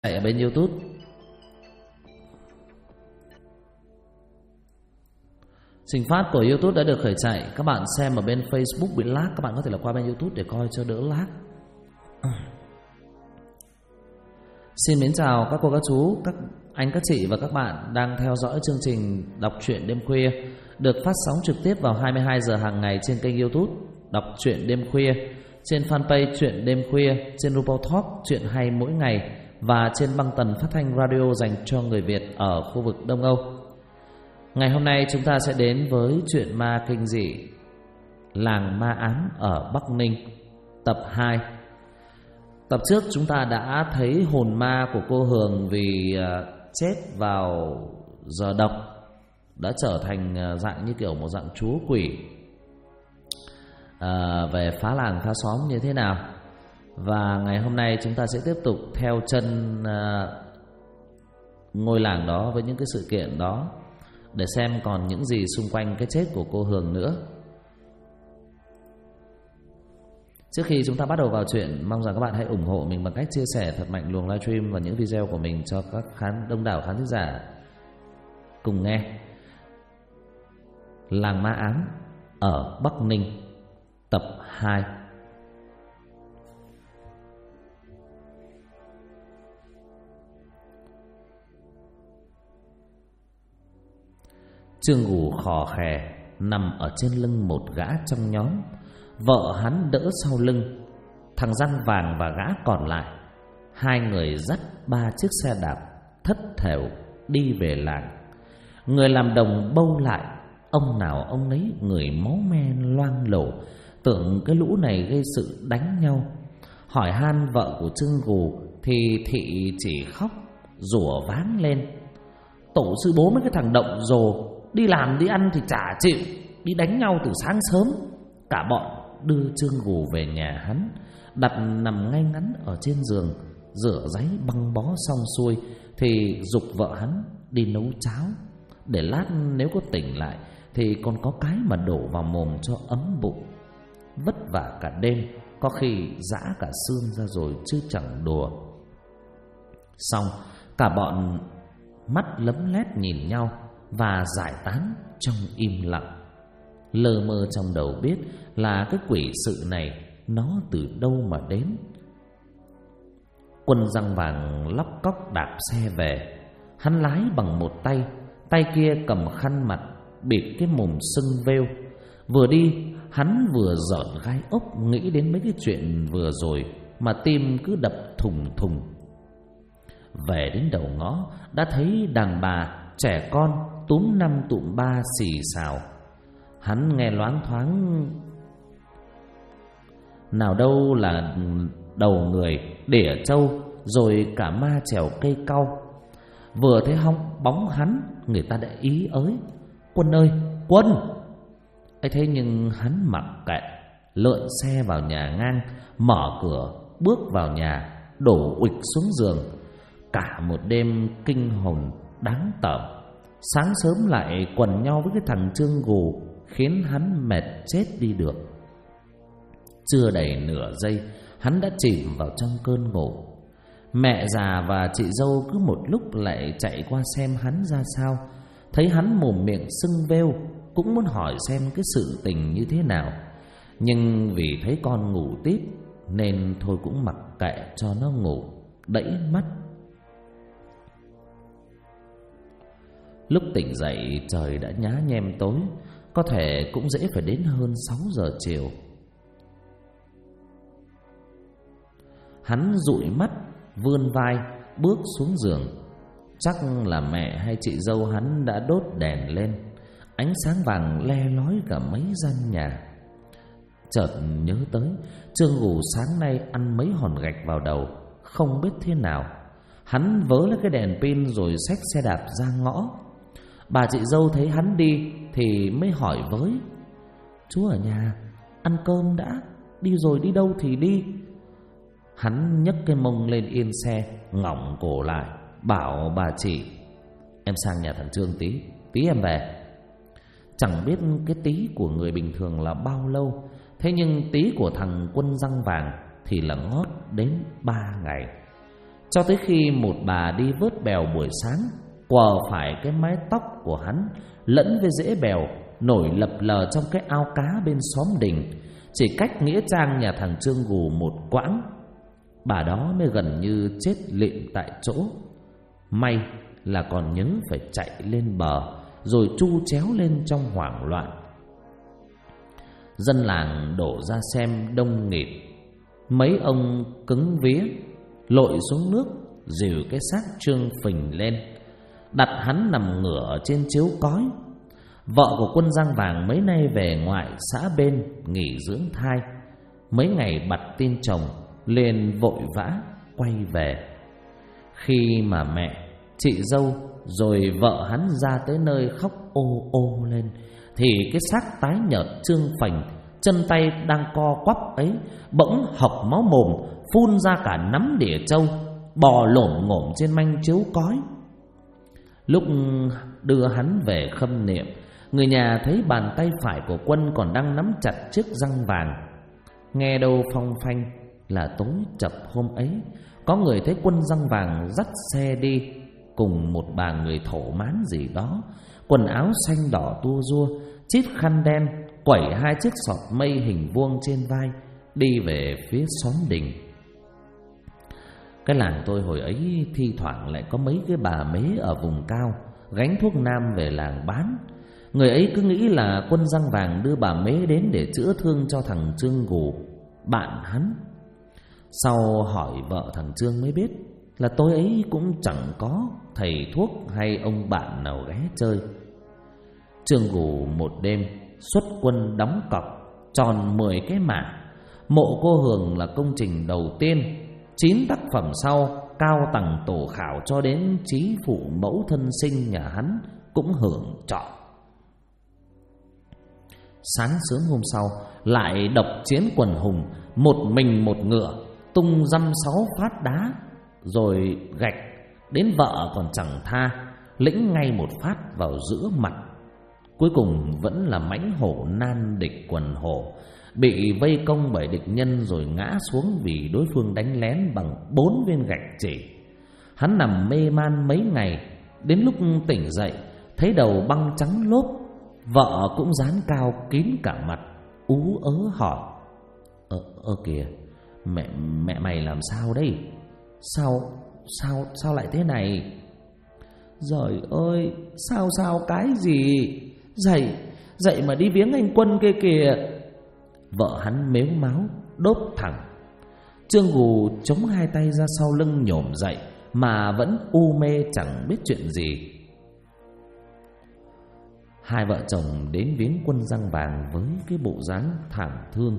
ở bên YouTube. Trình phát của YouTube đã được khởi chạy. Các bạn xem ở bên Facebook bị lag, các bạn có thể là qua bên YouTube để coi cho đỡ lag. Xin mến chào các cô, các chú, các anh, các chị và các bạn đang theo dõi chương trình Đọc truyện đêm khuya được phát sóng trực tiếp vào 22 giờ hàng ngày trên kênh YouTube Đọc truyện đêm khuya, trên fanpage Truyện đêm khuya, trên Robot Talk Truyện hay mỗi ngày và trên băng tần phát thanh radio dành cho người Việt ở khu vực Đông Âu. Ngày hôm nay chúng ta sẽ đến với truyện ma kinh dị Làng Ma Ám ở Bắc Ninh tập 2. Tập trước chúng ta đã thấy hồn ma của cô Hường vì chết vào giờ độc đã trở thành dạng như kiểu một dạng chúa quỷ về phá làng phá xóm như thế nào. Và ngày hôm nay chúng ta sẽ tiếp tục theo chân ngôi làng đó với những cái sự kiện đó để xem còn những gì xung quanh cái chết của cô Hường nữa. Trước khi chúng ta bắt đầu vào chuyện, mong rằng các bạn hãy ủng hộ mình bằng cách chia sẻ thật mạnh luồng livestream và những video của mình cho các đông đảo khán giả cùng nghe. Làng Ma Ám ở Bắc Ninh tập 2. Trương Gù khò khè nằm ở trên lưng một gã trong nhóm. Vợ hắn đỡ sau lưng, thằng Răng Vàng và gã còn lại. Hai người dắt 3 chiếc xe đạp thất thểu đi về làng. Người làm đồng bâu lại, ông nào ông nấy người máu me loang lổ, tưởng cái lũ này gây sự đánh nhau. Hỏi han vợ của Trương Gù thì thị chỉ khóc rủa váng lên: tổ sư bố mấy cái thằng động rồ, đi làm đi ăn thì chả chịu, đi đánh nhau từ sáng sớm. Cả bọn đưa Trương Gù về nhà hắn, đặt nằm ngay ngắn ở trên giường, rửa ráy băng bó xong xuôi thì giục vợ hắn đi nấu cháo, để lát nếu có tỉnh lại thì còn có cái mà đổ vào mồm cho ấm bụng. Vất vả cả đêm, có khi giã cả xương ra rồi chứ chẳng đùa. Xong cả bọn mắt lấm lét nhìn nhau và giải tán trong im lặng. Lờ mơ trong đầu biết là cái quỷ sự này nó từ đâu mà đến. Quân Răng Vàng lóc cóc đạp xe về. Hắn lái bằng một tay, tay kia cầm khăn mặt bịt cái mồm sưng vêu. Vừa đi hắn vừa giỡn gai ốc, nghĩ đến mấy cái chuyện vừa rồi mà tim cứ đập thùng thùng. Về đến đầu ngõ đã thấy đàn bà, trẻ con túm năm tụm ba xì xào. Hắn nghe loáng thoáng nào đâu là đầu người, đỉa trâu, rồi cả ma trèo cây cau. Vừa thấy bóng hắn, người ta đã ý ới: Quân ơi, Quân! ấy thế nhưng hắn mặc kệ, lượn xe vào nhà ngang, mở cửa bước vào nhà, đổ uịch xuống giường. Cả một đêm kinh hồn đáng tởm. Sáng sớm lại quần nhau với cái thằng Trương Gù, khiến hắn mệt chết đi được. Chưa đầy nửa giây hắn đã chìm vào trong cơn ngủ. Mẹ già và chị dâu cứ một lúc lại chạy qua xem hắn ra sao. Thấy hắn mồm miệng sưng vêu, cũng muốn hỏi xem cái sự tình như thế nào, nhưng vì thấy con ngủ tít nên thôi cũng mặc kệ cho nó ngủ, đẫy mắt. Lúc tỉnh dậy trời đã nhá nhem tối, có thể cũng dễ phải đến hơn 6 giờ chiều. Hắn dụi mắt, vươn vai, bước xuống giường. Chắc là mẹ hay chị dâu hắn đã đốt đèn lên, ánh sáng vàng le lói cả mấy gian nhà. Chợt nhớ tới Trương Gù sáng nay ăn mấy hòn gạch vào đầu, không biết thế nào. Hắn vớ lấy cái đèn pin rồi xách xe đạp ra ngõ. Bà chị dâu thấy hắn đi thì mới hỏi với: Chú ở nhà, ăn cơm đã, đi rồi đi đâu thì đi. Hắn nhấc cái mông lên yên xe, ngỏng cổ lại, bảo bà chị: Em sang nhà thằng Trương tí em về. Chẳng biết cái tí của người bình thường là bao lâu, thế nhưng tí của thằng Quân Răng Vàng thì là ngót đến 3 ngày. cho tới khi một bà đi vớt bèo buổi sáng quờ phải cái mái tóc của hắn lẫn với rễ bèo nổi lập lờ trong cái ao cá bên xóm đình, chỉ cách nghĩa trang nhà thằng Trương Gù một quãng. Bà đó mới gần như chết lịm tại chỗ. May là còn nhớ phải chạy lên bờ rồi tru chéo lên trong hoảng loạn. Dân làng đổ ra xem đông nghịt. Mấy ông cứng vía lội xuống nước dìu cái xác Trương phình lên, đặt hắn nằm ngửa ở trên chiếu cói. Vợ của Quân Giang Vàng mấy nay về ngoại xã bên nghỉ dưỡng thai. Mấy ngày bặt tin chồng liền vội vã quay về. Khi mà mẹ, chị dâu rồi vợ hắn ra tới nơi khóc ô ô lên, thì cái xác tái nhợt trương phình, chân tay đang co quắp ấy bỗng hộc máu mồm, phun ra cả nắm đỉa trâu, bò lổm ngổm trên manh chiếu cói. Lúc đưa hắn về khâm niệm, người nhà thấy bàn tay phải của Quân còn đang nắm chặt chiếc răng vàng. Nghe đâu phong phanh là tối chập hôm ấy, có người thấy Quân Răng Vàng dắt xe đi cùng một bà người thổ mán gì đó, quần áo xanh đỏ tua rua, chít khăn đen, quẩy hai chiếc sọt mây hình vuông trên vai, đi về phía xóm đình. Cái làng tôi hồi ấy thi thoảng lại có mấy cái bà mế ở vùng cao gánh thuốc nam về làng bán. Người ấy cứ nghĩ là Quân Răng Vàng đưa bà mế đến để chữa thương cho thằng Trương Gù, bạn hắn. Sau hỏi vợ thằng Trương mới biết là tối ấy cũng chẳng có thầy thuốc hay ông bạn nào ghé chơi. Trương Gù một đêm xuất quân đóng cọc tròn 10 cái mả. Mộ cô Hường là công trình đầu tiên, 9 tác phẩm sau cao tầng tổ khảo cho đến chí phụ mẫu thân sinh nhà hắn cũng hưởng trọn. Sáng sớm hôm sau lại độc chiến quần hùng, một mình một ngựa, tung dăm 6 phát đá rồi gạch, đến vợ còn chẳng tha, lĩnh ngay một phát vào giữa mặt. Cuối cùng vẫn là mãnh hổ nan địch quần hổ, bị vây công bởi địch nhân rồi ngã xuống vì đối phương đánh lén bằng 4 viên gạch chỉ. Hắn nằm mê man mấy ngày, đến lúc tỉnh dậy thấy đầu băng trắng lốp, vợ cũng dán cao kín cả mặt, ú ớ hỏi: kìa, mẹ mày làm sao đây? Sao lại thế này? Giời ơi, sao cái gì? Dậy mà đi viếng anh Quân kia kìa. Vợ hắn mếu máo đốp thẳng. Trương Gù chống hai tay ra sau lưng nhổm dậy mà vẫn u mê chẳng biết chuyện gì. Hai vợ chồng đến viếng Quân Răng Vàng với cái bộ dáng thảm thương.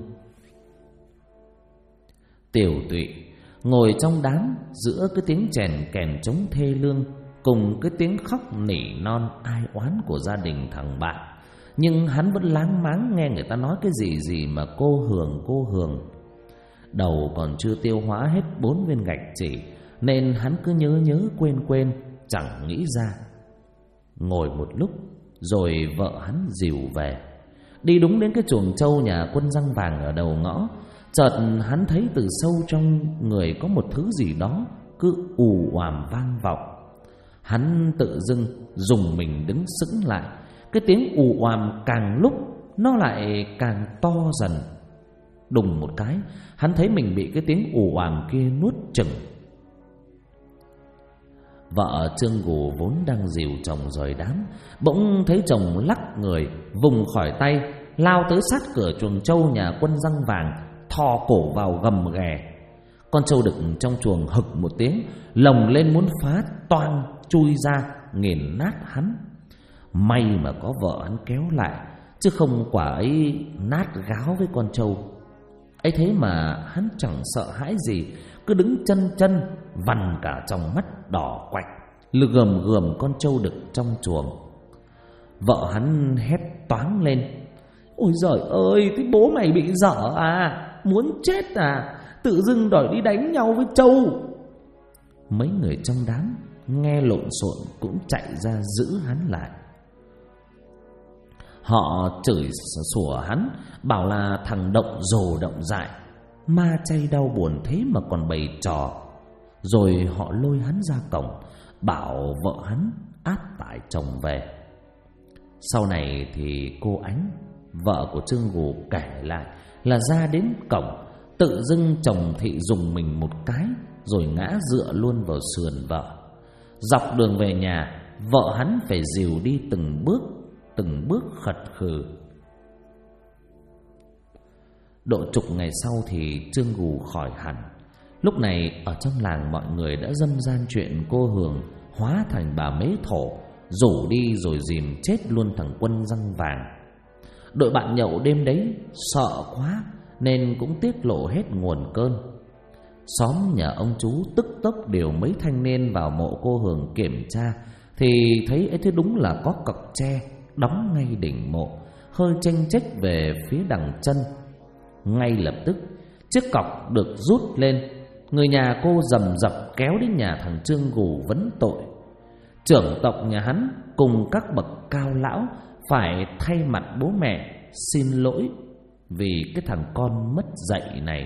Tiểu Tụy ngồi trong đám giữa cái tiếng chèn kèn trống thê lương cùng cái tiếng khóc nỉ non ai oán của gia đình thằng bạn, nhưng hắn vẫn láng máng nghe người ta nói cái gì mà cô Hường. Đầu còn chưa tiêu hóa hết 4 viên gạch chỉ, nên hắn cứ nhớ quên chẳng nghĩ ra. Ngồi một lúc rồi vợ hắn dìu về, đi đúng đến cái chuồng trâu nhà Quân Răng Vàng ở đầu ngõ. Chợt hắn thấy từ sâu trong người có một thứ gì đó cứ ù oàm vang vọng. Hắn tự dưng dùng mình đứng sững lại. Cái tiếng ù oàm càng lúc nó lại càng to dần. Đùng một cái, hắn thấy mình bị cái tiếng ù oàm kia nuốt chửng. Vợ Trương Gù vốn đang dìu chồng rời đám, bỗng thấy chồng lắc người vùng khỏi tay, lao tới sát cửa chuồng trâu nhà Quân Răng Vàng, thò cổ vào gầm ghè. Con trâu đực trong chuồng hực một tiếng, lồng lên muốn phá toang chui ra nghiền nát hắn. May mà có vợ hắn kéo lại, chứ không quả ấy nát gáo với con trâu ấy. Thế mà hắn chẳng sợ hãi gì, cứ đứng chân vằn cả trong mắt đỏ quạch, gườm con trâu đực trong chuồng. Vợ hắn hét toáng lên: Ôi giời ơi, thế bố mày bị dở à? Muốn chết à? Tự dưng đòi đi đánh nhau với trâu. Mấy người trong đám nghe lộn xộn cũng chạy ra giữ hắn lại. Họ chửi sủa hắn, bảo là thằng động rồ động dại, ma chay đau buồn thế mà còn bày trò. Rồi họ lôi hắn ra cổng, bảo vợ hắn áp tải chồng về. Sau này thì cô Ánh, vợ của Trương Gù, kể lại là ra đến cổng, tự dưng chồng Thị dùng mình một cái, rồi ngã dựa luôn vào sườn vợ. Dọc đường về nhà, vợ hắn phải dìu đi từng bước khật khừ. Độ chục ngày sau thì Trương Gù khỏi hẳn. Lúc này ở trong làng mọi người đã râm ran chuyện cô Hường hóa thành bà mế thổ, rủ đi rồi dìm chết luôn thằng Quân răng vàng. Đội bạn nhậu đêm đấy sợ quá nên cũng tiết lộ hết nguồn cơn. Xóm nhà ông chú tức tốc điều mấy thanh niên vào mộ cô Hường kiểm tra, thì thấy ấy thế đúng là có cọc tre đóng ngay đỉnh mộ, hơi chênh chếch về phía đằng chân. Ngay lập tức chiếc cọc được rút lên, người nhà cô rầm rập kéo đến nhà thằng Trương Gù vấn tội. Trưởng tộc nhà hắn cùng các bậc cao lão phải thay mặt bố mẹ xin lỗi vì cái thằng con mất dạy này.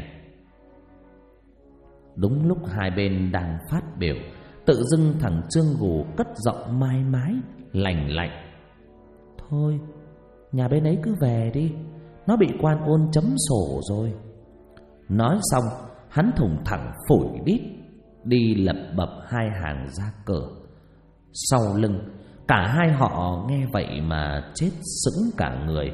Đúng lúc hai bên đang phát biểu, tự dưng thằng Trương Gù cất giọng mai mái lành lạnh: "Thôi, nhà bên ấy cứ về đi, nó bị quan ôn chấm sổ rồi." Nói xong, hắn thủng thẳng phủi đít đi lập bập hai hàng ra cửa. Sau lưng, cả hai họ nghe vậy mà chết sững cả người.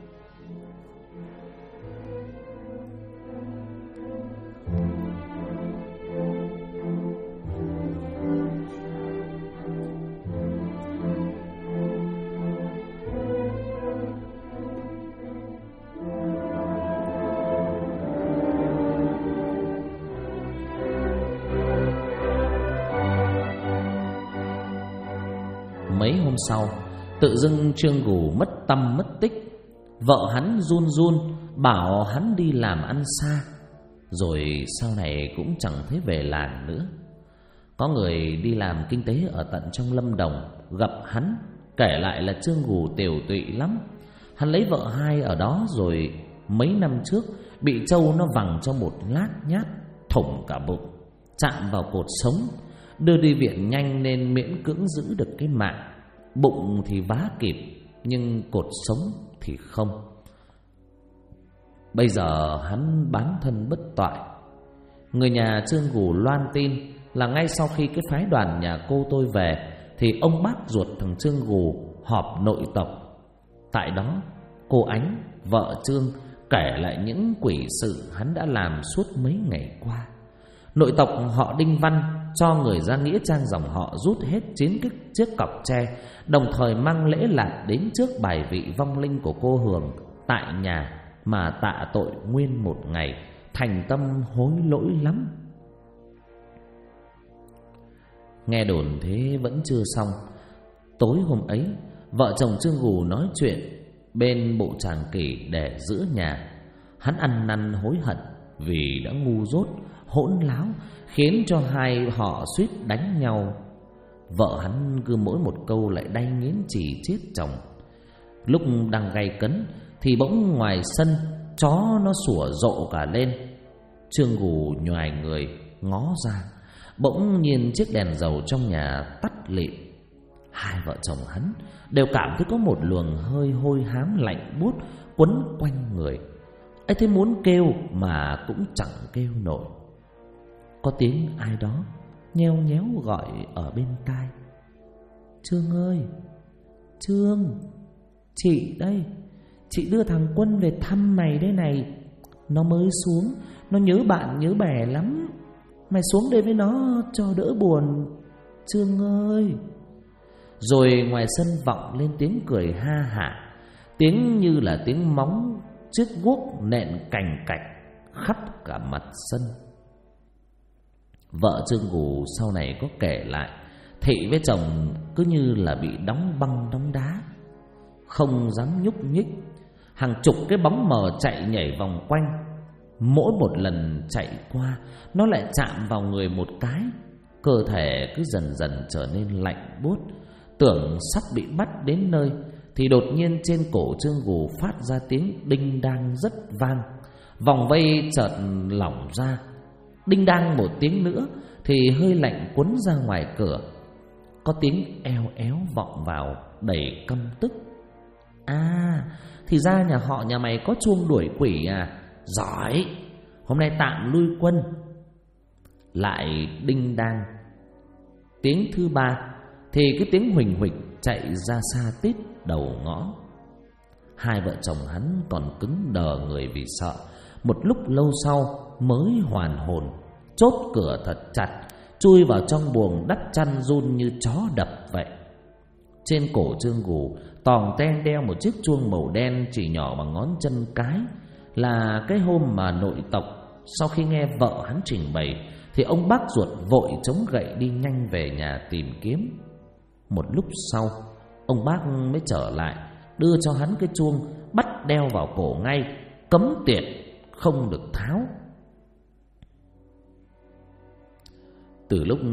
Mấy hôm sau, tự dưng Trương Gù mất tăm mất tích. Vợ hắn run run bảo hắn đi làm ăn xa, rồi sau này cũng chẳng thấy về làng nữa. Có người đi làm kinh tế ở tận trong Lâm Đồng gặp hắn, kể lại là Trương Gù tiều tụy lắm. Hắn lấy vợ hai ở đó, rồi mấy năm trước bị trâu nó vằng cho một lát nhát thủng cả bụng, chạm vào cột sống. Đưa đi viện nhanh nên miễn cưỡng giữ được cái mạng. Bụng thì vá kịp, nhưng cột sống thì không. Bây giờ hắn bán thân bất toại. Người nhà Trương Gù loan tin là ngay sau khi cái phái đoàn nhà cô tôi về, thì ông bác ruột thằng Trương Gù họp nội tộc. Tại đó, cô Ánh, vợ Trương, kể lại những quỷ sự hắn đã làm suốt mấy ngày qua. Nội tộc họ Đinh Văn cho người ra nghĩa trang dòng họ rút hết 9 chiếc cọc tre, đồng thời mang lễ lạt đến trước bài vị vong linh của cô Hường tại nhà mà tạ tội nguyên một ngày, thành tâm hối lỗi lắm. Nghe đồn thế vẫn chưa xong. Tối hôm ấy, vợ chồng Trương Gù nói chuyện bên bộ tràng kỷ để giữa nhà. Hắn ăn năn hối hận vì đã ngu dốt, hỗn láo, khiến cho hai họ suýt đánh nhau. Vợ hắn cứ mỗi một câu lại đay nghiến chỉ chết chồng. Lúc đang gay cấn thì bỗng ngoài sân chó nó sủa rộ cả lên. Trương Gù nhoài người ngó ra, bỗng nhiên chiếc đèn dầu trong nhà tắt lịm. Hai vợ chồng hắn đều cảm thấy có một luồng hơi hôi hám lạnh buốt quấn quanh người. ấy thế muốn kêu mà cũng chẳng kêu nổi. Có tiếng ai đó nheo nhéo gọi ở bên tai: "Trương ơi, Trương, chị đây, chị đưa thằng Quân về thăm mày đây này. Nó mới xuống, nó nhớ bạn nhớ bè lắm. Mày xuống đây với nó cho đỡ buồn, Trương ơi." Rồi ngoài sân vọng lên tiếng cười ha hả, tiếng như là tiếng móng chiếc guốc nện cành cạch khắp cả mặt sân. Vợ Trương Gù sau này có kể lại, Thị với chồng cứ như là bị đóng băng đóng đá, không dám nhúc nhích. Hàng chục cái bóng mờ chạy nhảy vòng quanh. Mỗi một lần chạy qua, nó lại chạm vào người một cái. Cơ thể cứ dần dần trở nên lạnh buốt. Tưởng sắp bị bắt đến nơi, thì đột nhiên trên cổ Trương Gù phát ra tiếng đinh đang rất vang. Vòng vây chợt lỏng ra. Đinh đang một tiếng nữa thì hơi lạnh cuốn ra ngoài cửa. Có tiếng eo éo vọng vào đầy căm tức. À, thì ra nhà họ nhà mày có chuông đuổi quỷ à? Giỏi, hôm nay tạm lui quân. Lại đinh đang tiếng thứ ba thì cái tiếng huỳnh huỳnh chạy ra xa tít đầu ngõ. Hai vợ chồng hắn còn cứng đờ người vì sợ. Một lúc lâu sau mới hoàn hồn, chốt cửa thật chặt, chui vào trong buồng đắp chăn run như chó đập vậy. Trên cổ Trương Gù tòng ten đeo một chiếc chuông màu đen chỉ nhỏ bằng ngón chân cái. Là cái hôm mà nội tộc sau khi nghe vợ hắn trình bày thì ông bác ruột vội chống gậy đi nhanh về nhà tìm kiếm. Một lúc sau ông bác mới trở lại, đưa cho hắn cái chuông, bắt đeo vào cổ ngay, cấm tiệt không được tháo. Từ lúc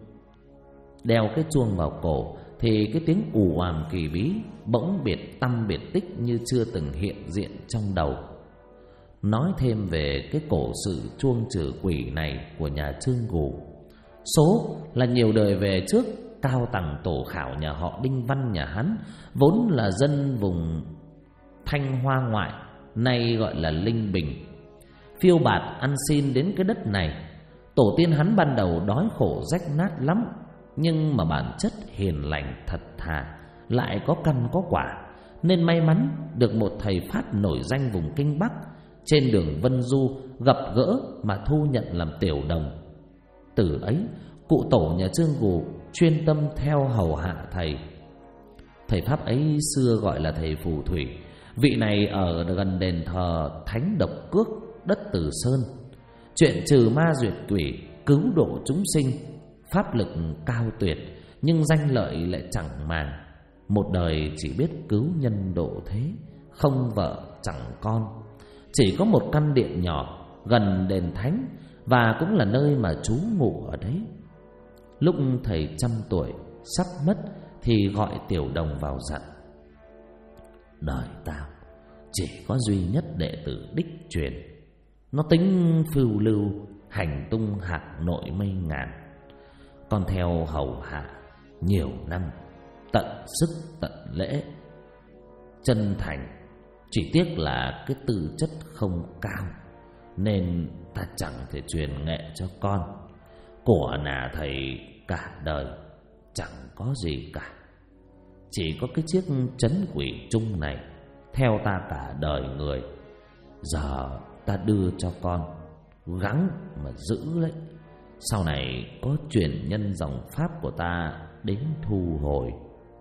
đeo cái chuông vào cổ thì cái tiếng ù àm kỳ bí bỗng biệt tăm biệt tích như chưa từng hiện diện trong đầu. Nói thêm về cái cổ sự chuông trừ quỷ này của nhà Trương Gù. Số là nhiều đời về trước, cao tầng tổ khảo nhà họ Đinh Văn nhà hắn vốn là dân vùng Thanh Hoa ngoại, nay gọi là Linh Bình, phiêu bạt ăn xin đến cái đất này. Tổ tiên hắn ban đầu đói khổ rách nát lắm, nhưng mà bản chất hiền lành thật thà, lại có căn có quả, nên may mắn được một thầy Pháp nổi danh vùng Kinh Bắc trên đường Vân Du gặp gỡ mà thu nhận làm tiểu đồng. Từ ấy cụ tổ nhà Trương Gù chuyên tâm theo hầu hạ thầy. Thầy Pháp ấy xưa gọi là thầy phù thủy. Vị này ở gần đền thờ Thánh Độc Cước, đất Từ Sơn. Chuyện trừ ma duyệt quỷ, cứu độ chúng sinh, pháp lực cao tuyệt, nhưng danh lợi lại chẳng màng. Một đời chỉ biết cứu nhân độ thế, không vợ chẳng con. Chỉ có một căn điện nhỏ gần đền thánh, và cũng là nơi mà chú ngụ ở đấy. Lúc thầy 100 tuổi sắp mất thì gọi tiểu đồng vào dặn: đời tao chỉ có duy nhất đệ tử đích truyền. Nó tính phiêu lưu, hành tung hạng nội mây ngàn. Con theo hầu hạ nhiều năm, tận sức tận lễ, chân thành. Chỉ tiếc là cái tư chất không cao, nên ta chẳng thể truyền nghệ cho con. Của nà thầy cả đời chẳng có gì cả, chỉ có cái chiếc trấn quỷ chung này theo ta cả đời người. Giờ ta đưa cho con, gắng mà giữ lấy. Sau này có truyền nhân dòng Pháp của ta đến thu hồi.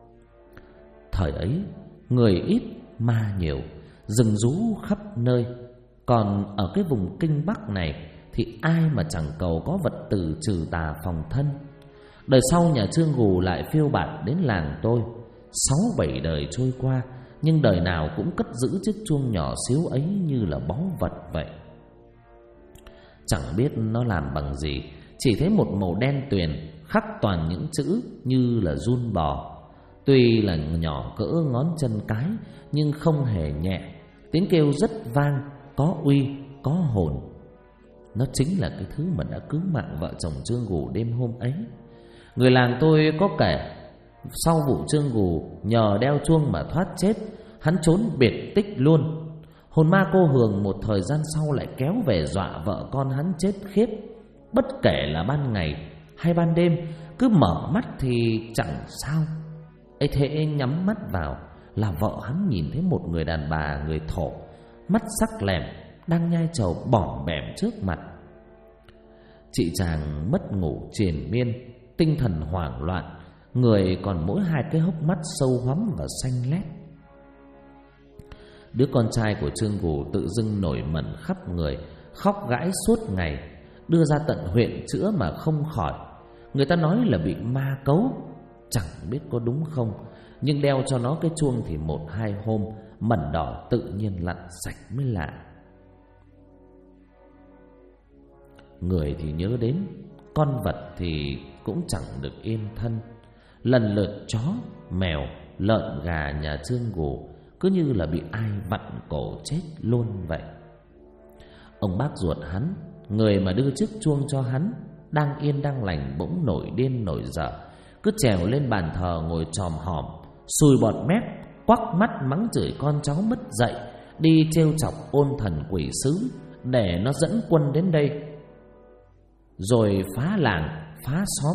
Thời ấy người ít ma nhiều, rừng rú khắp nơi. Còn ở cái vùng Kinh Bắc này thì ai mà chẳng cầu có vật từ trừ tà phòng thân. Đời sau nhà Trương Gù lại phiêu bạt đến làng tôi. 6-7 đời trôi qua, nhưng đời nào cũng cất giữ chiếc chuông nhỏ xíu ấy như là báu vật vậy. Chẳng biết nó làm bằng gì, chỉ thấy một màu đen tuyền khắc toàn những chữ như là giun bò. Tuy là nhỏ cỡ ngón chân cái, nhưng không hề nhẹ. Tiếng kêu rất vang, có uy, có hồn. Nó chính là cái thứ mà đã cứu mạng vợ chồng Trương Gù đêm hôm ấy. Người làng tôi có kể, sau vụ Trương Gù nhờ đeo chuông mà thoát chết, hắn trốn biệt tích luôn. Hồn ma cô Hường một thời gian sau lại kéo về dọa vợ con hắn chết khiếp. Bất kể là ban ngày hay ban đêm, cứ mở mắt thì chẳng sao. ấy thế nhắm mắt vào là vợ hắn nhìn thấy một người đàn bà người Thổ, mắt sắc lẹm, đang nhai trầu bỏm bẻm trước mặt. Chị chàng mất ngủ triền miên, tinh thần hoảng loạn, người còn mỗi 2 cái hốc mắt sâu hoắm và xanh lét. Đứa con trai của Trương Gù tự dưng nổi mẩn khắp người, khóc gãi suốt ngày, đưa ra tận huyện chữa mà không khỏi. Người ta nói là bị ma cấu, chẳng biết có đúng không, nhưng đeo cho nó cái chuông thì 1-2 hôm mẩn đỏ tự nhiên lặn sạch mới lạ. Người thì nhớ đến, con vật thì cũng chẳng được yên thân. Lần lượt chó, mèo, lợn, gà nhà Trương Gù cứ như là bị ai vặn cổ chết luôn vậy. Ông bác ruột hắn, người mà đưa chiếc chuông cho hắn, đang yên đang lành bỗng nổi điên nổi dở, cứ trèo lên bàn thờ ngồi chòm hòm, sùi bọt mép, quắc mắt mắng chửi con cháu mất dạy, đi trêu chọc ôn thần quỷ sứ để nó dẫn quân đến đây, rồi phá làng phá xóm.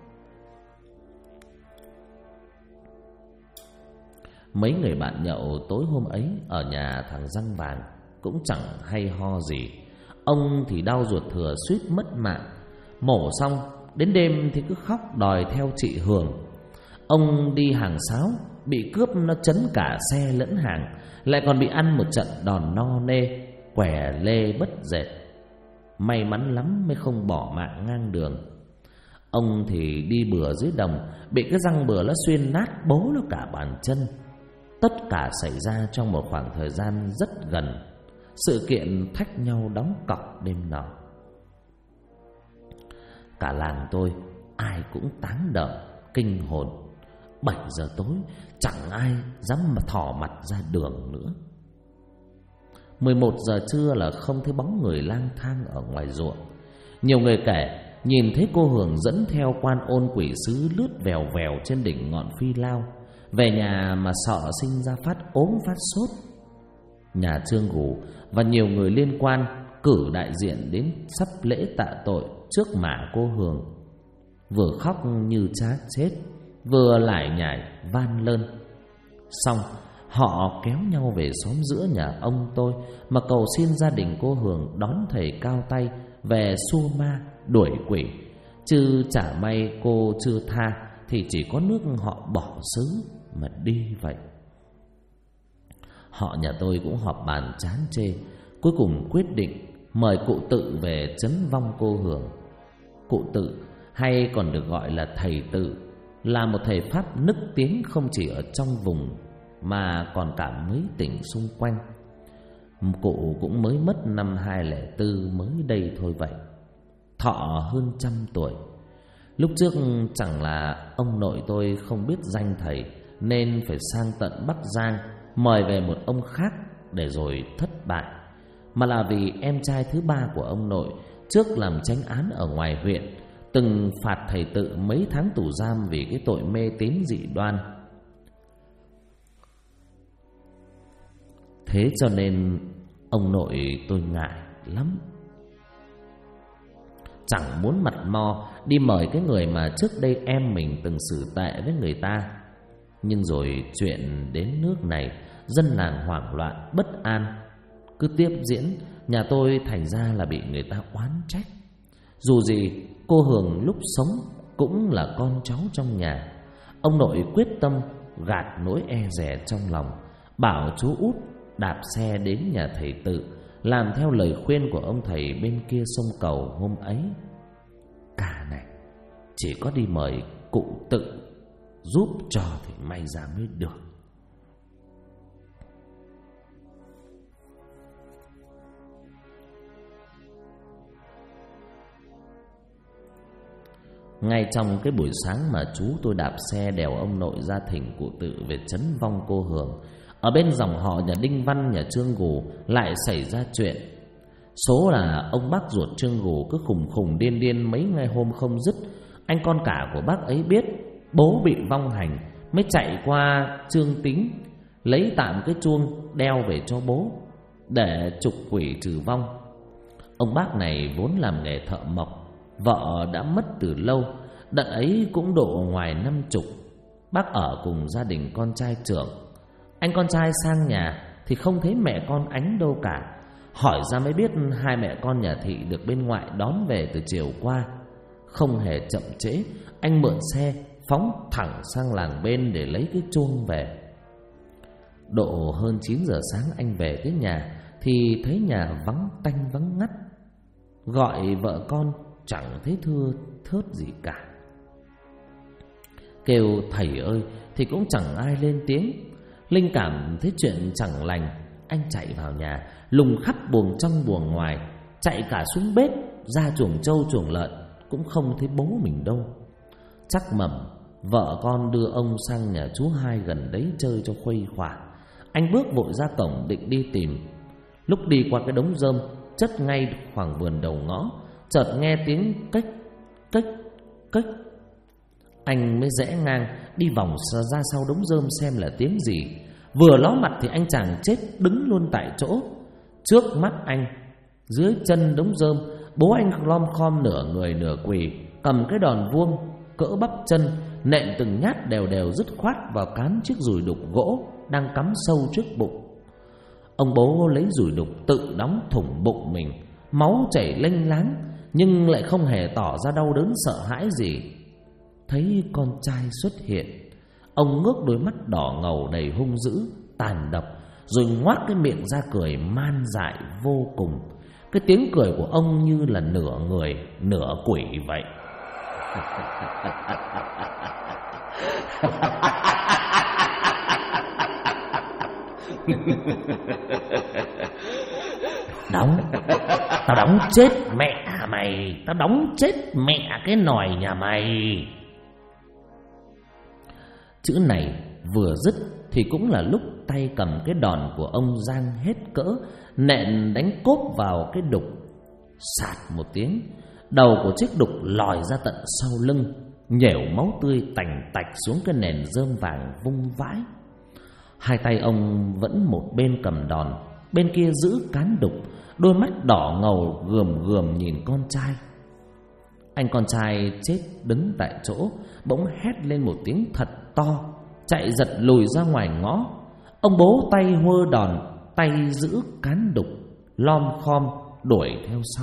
Mấy người bạn nhậu tối hôm ấy ở nhà thằng Răng Vàng cũng chẳng hay ho gì. Ông thì đau ruột thừa suýt mất mạng, mổ xong đến đêm thì cứ khóc đòi theo chị Hường. Ông đi hàng sáo bị cướp nó chấn cả xe lẫn hàng, lại còn bị ăn một trận đòn no nê, quẻ lê bất dệt. May mắn lắm mới không bỏ mạng ngang đường. Ông thì đi bừa dưới đồng, bị cái răng bừa nó xuyên nát bố nó cả bàn chân. Tất cả xảy ra trong một khoảng thời gian rất gần. Sự kiện thách nhau đóng cọc đêm nọ. Cả làng tôi ai cũng táng đợm kinh hồn. 7 giờ tối chẳng ai dám mà thò mặt ra đường nữa. 11 giờ trưa là không thấy bóng người lang thang ở ngoài ruộng. Nhiều người kể nhìn thấy cô Hường dẫn theo quan ôn quỷ sứ lướt vèo vèo trên đỉnh ngọn phi lao, về nhà mà sợ sinh ra phát ốm phát sốt. Nhà Trương Gù và nhiều người liên quan cử đại diện đến sắp lễ tạ tội trước mả cô Hường, vừa khóc như chát chết, vừa lải nhải van lơn. Xong họ kéo nhau về xóm giữa nhà ông tôi mà cầu xin gia đình cô Hường đón thầy cao tay về xua ma đuổi quỷ. Chứ chả may cô chưa tha thì chỉ có nước họ bỏ xứ mà đi vậy. Họ nhà tôi cũng họp bàn chán chê, cuối cùng quyết định mời cụ Tự về trấn vong cô Hường. Cụ Tự, hay còn được gọi là thầy Tự, là một thầy pháp nức tiếng không chỉ ở trong vùng mà còn cả mấy tỉnh xung quanh. Cụ cũng mới mất năm 2004 mới đây thôi vậy. Thọ hơn 100 tuổi. Lúc trước chẳng là ông nội tôi không biết danh thầy nên phải sang tận Bắc Giang mời về một ông khác để rồi thất bại, mà là vì em trai thứ 3 của ông nội trước làm chánh án ở ngoài huyện từng phạt thầy Tự mấy tháng tù giam vì cái tội mê tín dị đoan. Thế cho nên ông nội tôi ngại lắm, chẳng muốn mặt mo đi mời cái người mà trước đây em mình từng xử tệ với người ta. Nhưng rồi chuyện đến nước này, dân làng hoảng loạn bất an, cứ tiếp diễn, nhà tôi thành ra là bị người ta oán trách. Dù gì cô Hường lúc sống cũng là con cháu trong nhà. Ông nội quyết tâm gạt nỗi e dè trong lòng, bảo chú út đạp xe đến nhà thầy Tự, làm theo lời khuyên của ông thầy bên kia sông Cầu hôm ấy. Cả này chỉ có đi mời cụ Tự giúp cho thì may ra mới được. Ngay trong cái buổi sáng mà chú tôi đạp xe đèo ông nội ra thỉnh cụ Tự về trấn vong cô Hường, ở bên dòng họ nhà Đinh Văn, nhà Trương Gù lại xảy ra chuyện. Số là ông bác ruột Trương Gù cứ khùng khùng điên điên mấy ngày hôm không dứt. Anh con cả của bác ấy biết bố bị vong hành mới chạy qua Trương Tính lấy tạm cái chuông đeo về cho bố để trục quỷ trừ vong. Ông bác này vốn làm nghề thợ mộc, vợ đã mất từ lâu, đợt ấy cũng độ ngoài 50. Bác ở cùng gia đình con trai trưởng. Anh con trai sang nhà thì không thấy mẹ con Ánh đâu cả. Hỏi ra mới biết hai mẹ con nhà Thị được bên ngoại đón về từ chiều qua. Không hề chậm trễ, anh mượn xe phóng thẳng sang làng bên để lấy cái chuông về. Độ hơn 9 giờ sáng anh về tới nhà thì thấy nhà vắng tanh vắng ngắt. Gọi vợ con chẳng thấy thưa thớt gì cả. Kêu thầy ơi thì cũng chẳng ai lên tiếng. Linh cảm thấy chuyện chẳng lành, anh chạy vào nhà, lùng khắp buồng trong buồng ngoài, chạy cả xuống bếp, ra chuồng trâu chuồng lợn, cũng không thấy bố mình đâu. Chắc mẩm vợ con đưa ông sang nhà chú Hai gần đấy chơi cho khuây khỏa. Anh bước vội ra cổng định đi tìm. Lúc đi qua cái đống rơm chất ngay khoảng vườn đầu ngõ, chợt nghe tiếng cách kếch, kếch. Anh mới rẽ ngang đi vòng ra sau đống rơm xem là tiếng gì. Vừa ló mặt thì anh chàng chết đứng luôn tại chỗ. Trước mắt anh, dưới chân đống rơm, bố anh lom khom nửa người nửa quỳ, cầm cái đòn vuông cỡ bắp chân, nện từng nhát đều đều dứt khoát vào cán chiếc dùi đục gỗ đang cắm sâu trước bụng. Ông bố lấy dùi đục tự đóng thủng bụng mình, máu chảy lênh láng, nhưng lại không hề tỏ ra đau đớn sợ hãi gì. Thấy con trai xuất hiện, ông ngước đôi mắt đỏ ngầu đầy hung dữ, tàn độc, rồi ngoác cái miệng ra cười man dại vô cùng. Cái tiếng cười của ông như là nửa người nửa quỷ vậy. Tao đóng chết mẹ mày, tao đóng chết mẹ cái nòi nhà mày. Chữ này vừa dứt thì cũng là lúc tay cầm cái đòn của ông giang hết cỡ, nện đánh cốp vào cái đục. Sạt một tiếng, đầu của chiếc đục lòi ra tận sau lưng, nhểu máu tươi tành tạch xuống cái nền rơm vàng vung vãi. Hai tay ông vẫn một bên cầm đòn, bên kia giữ cán đục, đôi mắt đỏ ngầu gườm gườm nhìn con trai. Anh con trai chết đứng tại chỗ bỗng hét lên một tiếng thật to, chạy giật lùi ra ngoài ngõ. Ông bố tay huơ đòn, tay giữ cán đục, lom khom đuổi theo sau.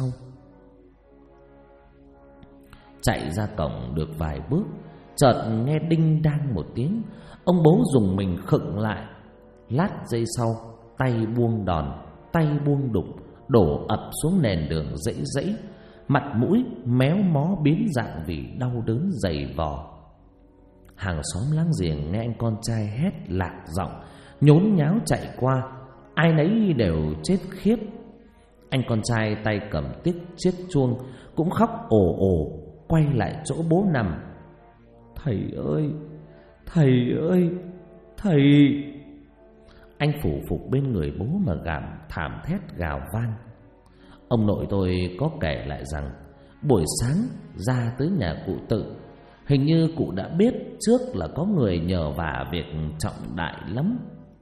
Chạy ra cổng được vài bước, chợt nghe đinh đang một tiếng. Ông bố dùng mình khựng lại. Lát giây sau, tay buông đòn, tay buông đục, đổ ập xuống nền đường dãy dãy. Mặt mũi méo mó biến dạng vì đau đớn dày vò. Hàng xóm láng giềng nghe anh con trai hét lạc giọng, nhốn nháo chạy qua, ai nấy đều chết khiếp. Anh con trai tay cầm tiếc chiếc chuông cũng khóc ồ ồ, quay lại chỗ bố nằm. Thầy ơi, thầy ơi, thầy! Anh phủ phục bên người bố mà thảm thét gào van. Ông nội tôi có kể lại rằng buổi sáng ra tới nhà cụ Tự, hình như cụ đã biết trước là có người nhờ vả việc trọng đại lắm.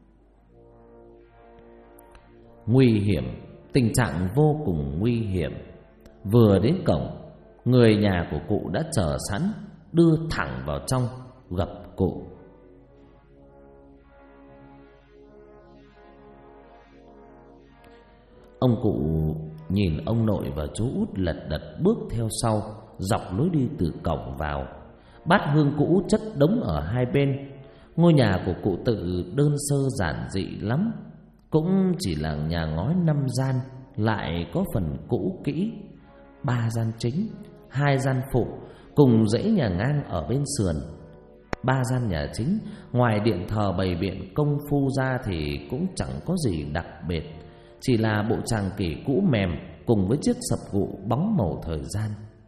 Nguy hiểm, tình trạng vô cùng nguy hiểm. Vừa đến cổng, người nhà của cụ đã chờ sẵn, đưa thẳng vào trong gặp cụ. Ông cụ nhìn ông nội và chú út lật đật bước theo sau, dọc lối đi từ cổng vào. Bát hương cũ chất đống ở hai bên. Ngôi nhà của cụ Tự đơn sơ giản dị lắm, cũng chỉ là nhà ngói 5 gian, lại có phần cũ kỹ. 3 gian chính, 2 gian phụ, cùng dãy nhà ngang ở bên sườn. 3 gian nhà chính, ngoài điện thờ bày biện công phu ra thì cũng chẳng có gì đặc biệt, chỉ là bộ tràng kỷ cũ mềm cùng với chiếc sập gụ bóng màu thời gian.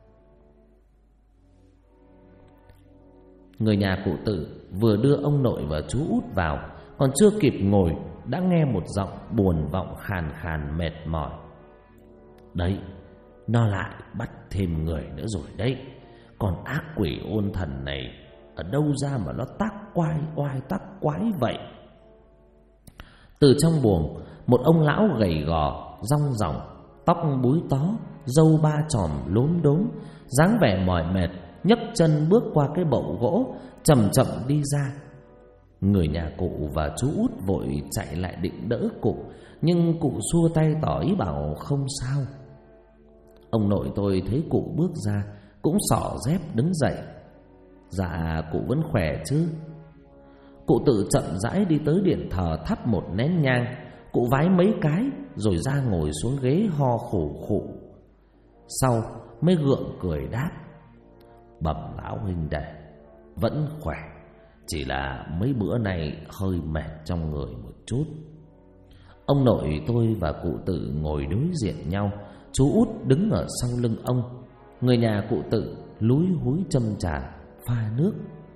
Người nhà cụ Tự vừa đưa ông nội và chú út vào, còn chưa kịp ngồi đã nghe một giọng buồn vọng khàn khàn mệt mỏi. Đấy, nó lại bắt thêm người nữa rồi đấy. Còn ác quỷ ôn thần này ở đâu ra mà nó tác oai tác quái vậy? Từ trong buồng, một ông lão gầy gò, rong ròng, tóc búi tó, râu 3 chòm lốm đốm, dáng vẻ mỏi mệt, nhấc chân bước qua cái bậu gỗ, chậm chậm đi ra. Người nhà cụ và chú út vội chạy lại định đỡ cụ, nhưng cụ xua tay tỏ ý bảo không sao. Ông nội tôi thấy cụ bước ra cũng xỏ dép đứng dậy. Dạ cụ vẫn khỏe chứ? Cụ Tự chậm rãi đi tới điện thờ thắp một nén nhang. Cụ vái mấy cái rồi ra ngồi xuống ghế ho khủ khụ. Sau mới gượng cười đáp: Bẩm lão huynh đệ, vẫn khỏe, chỉ là mấy bữa nay hơi mệt trong người một chút. Ông nội tôi và cụ Tự ngồi đối diện nhau. Chú út đứng ở sau lưng ông. Người nhà cụ Tự lúi húi châm trà pha nước.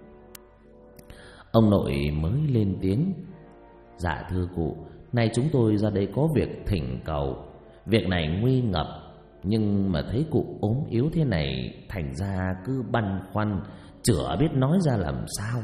Ông nội mới lên tiếng: Dạ thưa cụ, nay chúng tôi ra đây có việc thỉnh cầu. Việc này nguy ngập, Nhưng mà thấy cụ ốm yếu thế này, thành ra cứ băn khoăn, chửa biết nói ra làm sao.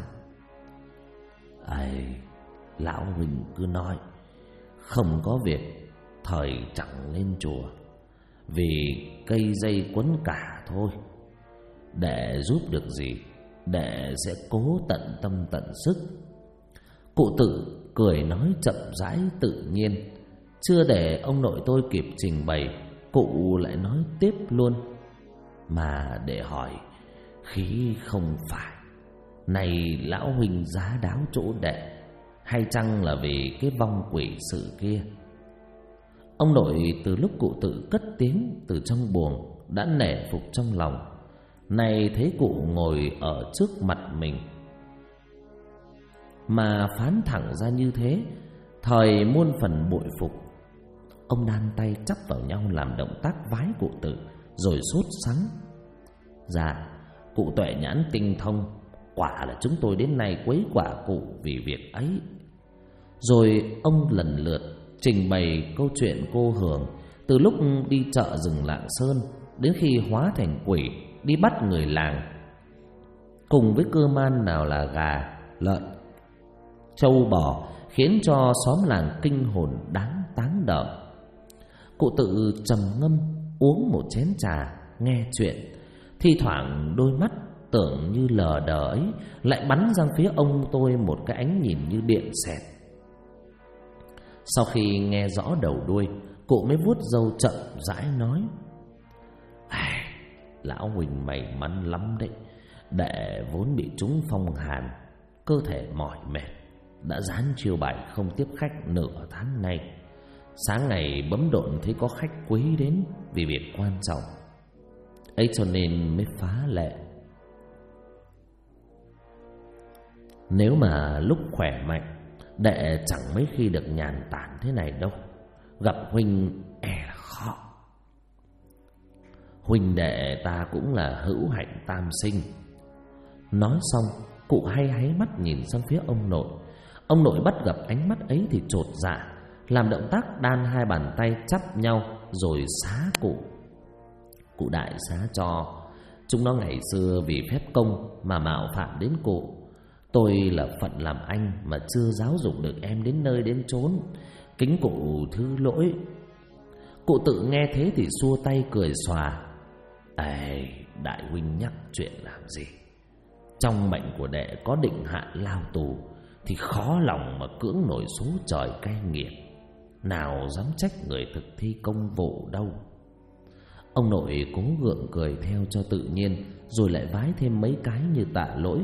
Ây, lão huynh cứ nói, không có việc thời chẳng lên chùa, vì cây dây quấn cả thôi. Để giúp được gì, đệ sẽ cố tận tâm tận sức. Cụ Tự cười nói chậm rãi tự nhiên. Chưa để ông nội tôi kịp trình bày, cụ lại nói tiếp luôn. Mà để hỏi, khí không phải này lão huynh giá đáo chỗ đệ, hay chăng là vì cái vong quỷ sự kia? Ông nội từ lúc cụ Tự cất tiếng từ trong buồng đã nể phục trong lòng. Này thấy cụ ngồi ở trước mặt mình mà phán thẳng ra như thế, thời muôn phần bội phục. Ông đan tay chắp vào nhau làm động tác vái cụ Tự, rồi sốt sắng. Dạ, cụ tuệ nhãn tinh thông, quả là chúng tôi đến nay quấy quả cụ vì việc ấy. Rồi ông lần lượt trình bày câu chuyện cô Hường từ lúc đi chợ rừng Lạng Sơn đến khi hóa thành quỷ đi bắt người làng, cùng với cơ man nào là gà, lợn, trâu bò, khiến cho xóm làng kinh hồn đáng táng đợm. Cụ Tự trầm ngâm uống một chén trà nghe chuyện, thi thoảng đôi mắt tưởng như lờ đờ ấy lại bắn ra phía ông tôi một cái ánh nhìn như điện xẹt. Sau khi nghe rõ đầu đuôi, cụ mới vuốt râu chậm rãi nói: Lão huynh may mắn lắm đấy. Đệ vốn bị trúng phong hàn, cơ thể mỏi mệt, đã dán chiêu bài không tiếp khách nửa tháng nay. Sáng ngày bấm độn thấy có khách quý đến vì việc quan trọng ấy, cho nên mới phá lệ. Nếu mà lúc khỏe mạnh, đệ chẳng mấy khi được nhàn tản thế này đâu. Gặp huynh là khó. Huynh đệ ta cũng là hữu hạnh tam sinh. Nói xong, cụ hay háy mắt nhìn sang phía ông nội. Ông nội bắt gặp ánh mắt ấy thì chột dạ, làm động tác đan hai bàn tay chắp nhau rồi xá cụ. Cụ đại xá cho. Chúng nó ngày xưa vì phép công mà mạo phạm đến cụ. Tôi là phận làm anh mà chưa giáo dục được em đến nơi đến chốn, kính cụ thứ lỗi. Cụ Tự nghe thế thì xua tay cười xòa. Đại huynh nhắc chuyện làm gì? Trong mệnh của đệ có định hạn lao tù thì khó lòng mà cưỡng nổi số trời cay nghiệt. Nào dám trách người thực thi công vụ đâu. Ông nội cố gượng cười theo cho tự nhiên, rồi lại vái thêm mấy cái như tạ lỗi.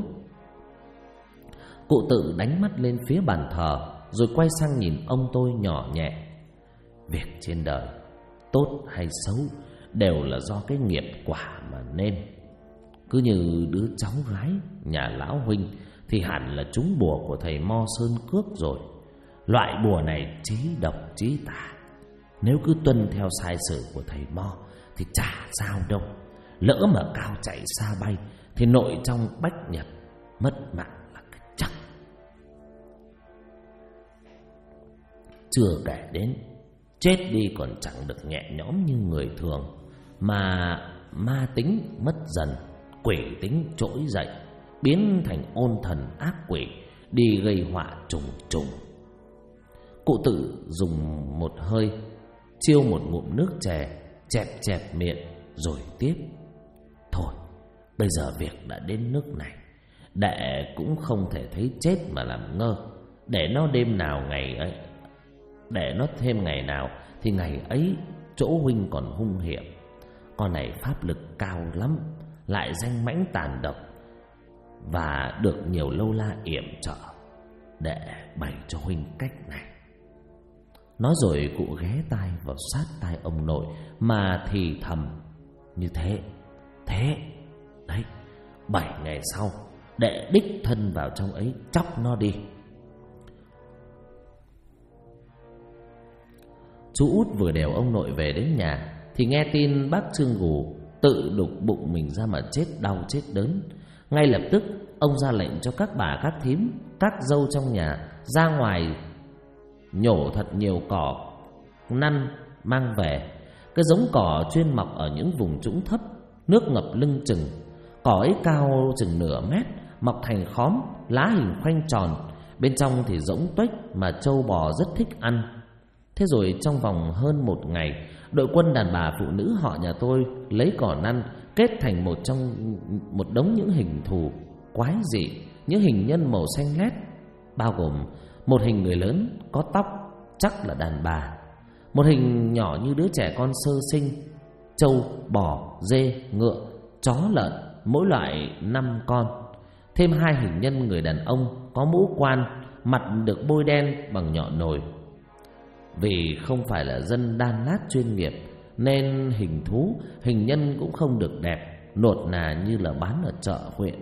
Cụ Tự đánh mắt lên phía bàn thờ, rồi quay sang nhìn ông tôi nhỏ nhẹ. Việc trên đời, tốt hay xấu, đều là do cái nghiệp quả mà nên. Cứ như đứa cháu gái nhà lão huynh thì hẳn là trúng bùa của thầy Mo Sơn Cước rồi. Loại bùa này chí độc chí tà, nếu cứ tuân theo sai sử của thầy Mo thì chả sao đâu. Lỡ mà cao chạy xa bay thì nội trong bách nhật mất mạng là cái chắc. Chưa kể đến chết đi còn chẳng được nhẹ nhõm như người thường, mà ma tính mất dần, quỷ tính trỗi dậy, biến thành ôn thần ác quỷ đi gây họa trùng trùng. Cụ Tự dùng một hơi chiêu một ngụm nước chè, chẹp chẹp miệng rồi tiếp. Thôi, bây giờ việc đã đến nước này, đệ cũng không thể thấy chết mà làm ngơ. Để nó đêm nào ngày ấy, để nó thêm ngày nào thì ngày ấy chỗ huynh còn hung hiểm. Con này pháp lực cao lắm, lại danh mãnh tàn độc, và được nhiều lâu la yểm trợ. Đệ bày cho huynh cách này. Nói rồi cụ ghé tai vào sát tai ông nội mà thì thầm như thế. Thế đấy, 7 ngày sau đệ đích thân vào trong ấy chóc nó đi. Chú Út vừa đèo ông nội về đến nhà thì nghe tin bác Trương Gù tự đục bụng mình ra mà chết đau chết đớn. Ngay lập tức ông ra lệnh cho các bà, các thím, các dâu trong nhà ra ngoài nhổ thật nhiều cỏ năn mang về. Cái giống cỏ chuyên mọc ở những vùng trũng thấp, nước ngập lưng chừng. Cỏ ấy cao chừng nửa mét, mọc thành khóm, lá hình khoanh tròn, bên trong thì rỗng tuếch mà trâu bò rất thích ăn. Thế rồi trong vòng hơn một ngày, đội quân đàn bà phụ nữ họ nhà tôi lấy cỏ năn kết thành một đống những hình thù quái dị, những hình nhân màu xanh lét, bao gồm một hình người lớn có tóc, chắc là đàn bà, một hình nhỏ như đứa trẻ con sơ sinh, trâu, bò, dê, ngựa, chó, lợn, mỗi loại 5 con, thêm 2 hình nhân người đàn ông có mũ quan, mặt được bôi đen bằng nhọ nồi. Vì không phải là dân đan lát chuyên nghiệp nên hình thú, hình nhân cũng không được đẹp, nột nà như là bán ở chợ huyện.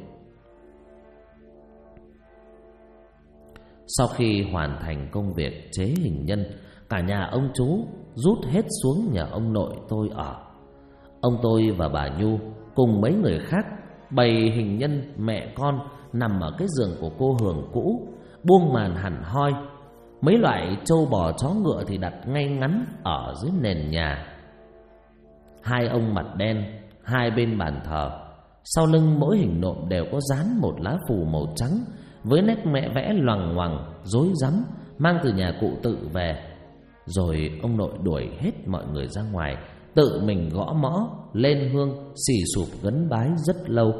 Sau khi hoàn thành công việc chế hình nhân, cả nhà ông chú rút hết xuống nhà ông nội tôi ở. Ông tôi và bà Nhu cùng mấy người khác bày hình nhân mẹ con nằm ở cái giường của cô Hường cũ, buông màn hẳn hoi. Mấy loại trâu bò chó ngựa thì đặt ngay ngắn ở dưới nền nhà. 2 ông mặt đen, 2 bên bàn thờ. Sau lưng mỗi hình nộm đều có dán một lá phù màu trắng với nét vẽ loằng ngoằng, rối rắm, mang từ nhà cụ Tự về. Rồi ông nội đuổi hết mọi người ra ngoài, tự mình gõ mõ, lên hương, xì sụp gấn bái rất lâu.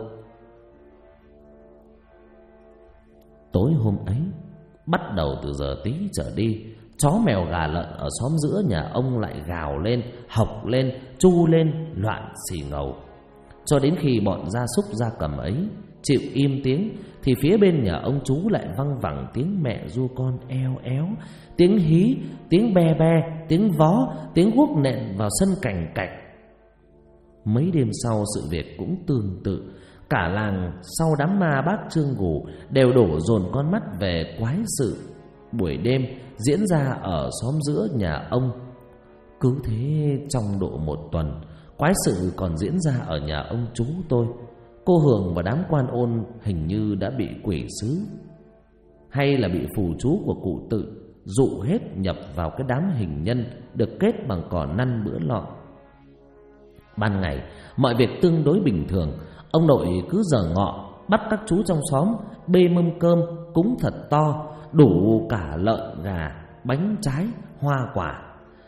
Tối hôm ấy, bắt đầu từ giờ tí trở đi, chó mèo gà lợn ở xóm giữa nhà ông lại gào lên, hộc lên, chu lên, loạn xì ngầu. Cho đến khi bọn gia súc gia cầm ấy chịu im tiếng, thì phía bên nhà ông chú lại văng vẳng tiếng mẹ ru con eo éo, tiếng hí, tiếng be be, tiếng vó, tiếng guốc nện vào sân cành cạch. Mấy đêm sau sự việc cũng tương tự. Cả làng sau đám ma bác Trương Gù đều đổ dồn con mắt về quái sự buổi đêm diễn ra ở xóm giữa nhà ông. Cứ thế trong độ 1 tuần, quái sự còn diễn ra ở nhà ông chú tôi. Cô Hường và đám quan ôn hình như đã bị quỷ sứ, hay là bị phù chú của cụ Tự dụ hết nhập vào cái đám hình nhân được kết bằng cỏ năn bữa lọ. Ban ngày mọi việc tương đối bình thường. Ông nội cứ giờ ngọ bắt các chú trong xóm bê mâm cơm cúng thật to, đủ cả lợn gà, bánh trái, hoa quả.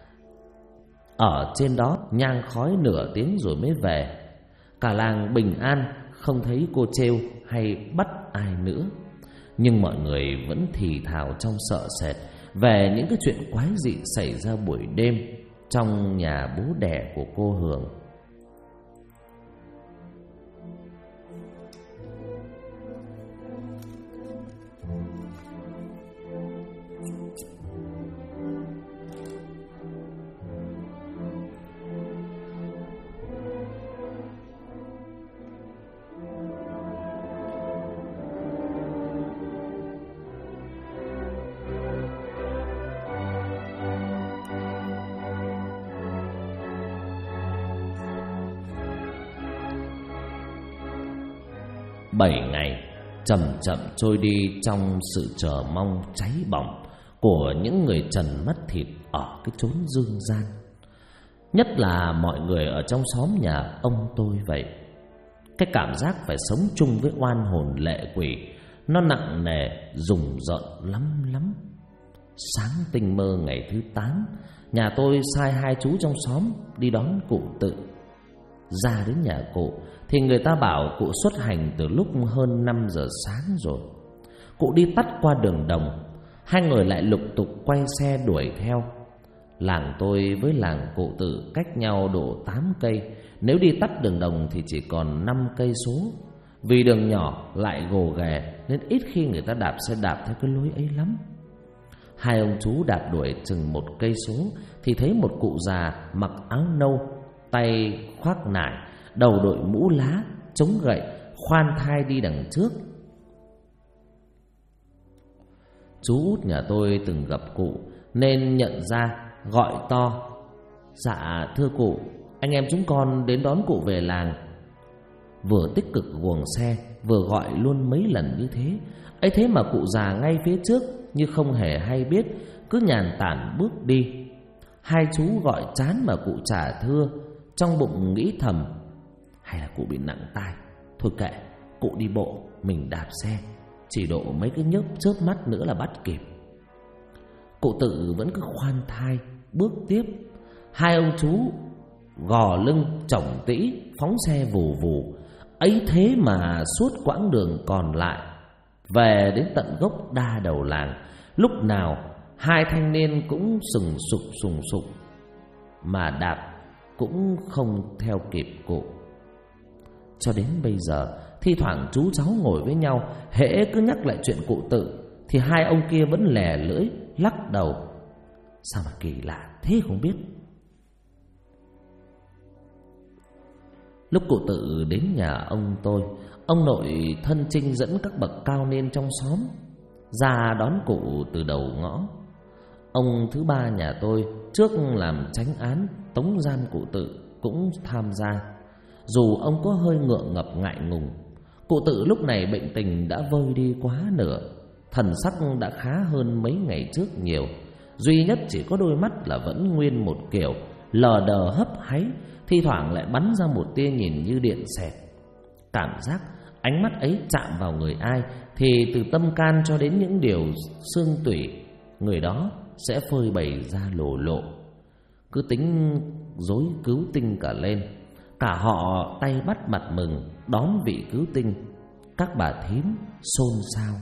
Ở trên đó nhang khói nửa tiếng rồi mới về. Cả làng bình an, không thấy cô trêu hay bắt ai nữa. Nhưng mọi người vẫn thì thào trong sợ sệt về những cái chuyện quái dị xảy ra buổi đêm trong nhà bố đẻ của cô Hường. Bảy ngày chậm chậm trôi đi trong sự chờ mong cháy bỏng của những người trần mắt thịt ở cái chốn dương gian. Nhất là mọi người ở trong xóm nhà ông tôi vậy. Cái cảm giác phải sống chung với oan hồn lệ quỷ nó nặng nề, rùng rợn lắm lắm. Sáng tinh mơ ngày thứ 8, nhà tôi sai 2 chú trong xóm đi đón cụ Tự. Ra đến nhà cụ thì người ta bảo cụ xuất hành từ lúc hơn 5 giờ sáng rồi. Cụ đi tắt qua đường đồng. 2 người lại lục tục quay xe đuổi theo. Làng tôi với làng cụ Tự cách nhau độ 8 cây. Nếu đi tắt đường đồng thì chỉ còn 5 cây số. Vì đường nhỏ lại gồ ghề nên ít khi người ta đạp xe đạp theo cái lối ấy lắm. 2 ông chú đạp đuổi chừng 1 cây số thì thấy một cụ già mặc áo nâu, tay khoác nải, đầu đội mũ lá, chống gậy, khoan thai đi đằng trước. Chú út nhà tôi từng gặp cụ nên nhận ra, gọi to: "Dạ thưa cụ, anh em chúng con đến đón cụ về làng." Vừa tích cực guồng xe, vừa gọi luôn mấy lần như thế. Ấy thế mà cụ già ngay phía trước như không hề hay biết, cứ nhàn tản bước đi. Hai chú gọi chán mà cụ chả thưa. Trong bụng nghĩ thầm, hay là cụ bị nặng tai, thôi kệ, cụ đi bộ, mình đạp xe, chỉ độ mấy cái nhớp chớp mắt nữa là bắt kịp. Cụ Tự vẫn cứ khoan thai bước tiếp. Hai ông chú gò lưng chổng tĩ phóng xe vù vù. Ấy thế mà suốt quãng đường còn lại về đến tận gốc đa đầu làng, lúc nào hai thanh niên cũng sùng sục mà đạp cũng không theo kịp cụ. Cho đến bây giờ, thi thoảng chú cháu ngồi với nhau, hễ cứ nhắc lại chuyện cụ Tự thì hai ông kia vẫn lè lưỡi lắc đầu. Sao mà kỳ lạ thế không biết. Lúc cụ Tự đến nhà ông tôi, ông nội thân trinh dẫn các bậc cao niên trong xóm ra đón cụ từ đầu ngõ. Ông thứ ba nhà tôi trước làm chánh án tống giam cụ Tự cũng tham gia. Dù ông có hơi ngượng ngập ngại ngùng, cụ Tự lúc này bệnh tình đã vơi đi quá nửa, thần sắc đã khá hơn mấy ngày trước nhiều. Duy nhất chỉ có đôi mắt là vẫn nguyên một kiểu, lờ đờ hấp háy, thi thoảng lại bắn ra một tia nhìn như điện xẹt. Cảm giác ánh mắt ấy chạm vào người ai thì từ tâm can cho đến những điều xương tủy, người đó sẽ phơi bày ra lộ lộ. Cứ tính dối cứu tinh cả lên. Cả họ tay bắt mặt mừng đón vị cứu tinh. Các bà thím xôn xao.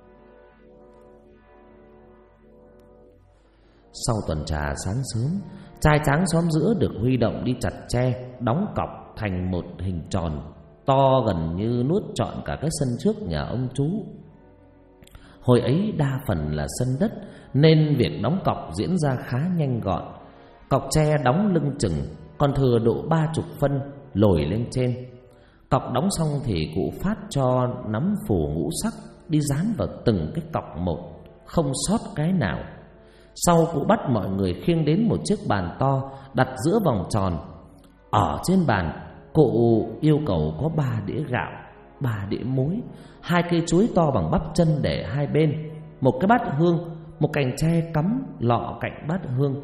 Sau tuần trà sáng sớm, trai tráng xóm giữa được huy động đi chặt tre, đóng cọc thành một hình tròn to gần như nuốt trọn cả cái sân trước nhà ông chú. Hồi ấy đa phần là sân đất nên việc đóng cọc diễn ra khá nhanh gọn. Cọc tre đóng lưng chừng, còn thừa độ 30 phân lồi lên trên. Cọc đóng xong thì cụ phát cho nắm phủ ngũ sắc đi dán vào từng cái cọc một, không sót cái nào. Sau cụ bắt mọi người khiêng đến một chiếc bàn to đặt giữa vòng tròn. Ở trên bàn, cụ yêu cầu có 3 đĩa gạo, 3 đĩa muối, 2 cây chuối to bằng bắp chân để hai bên, một cái bát hương, một cành tre cắm lọ cạnh bát hương.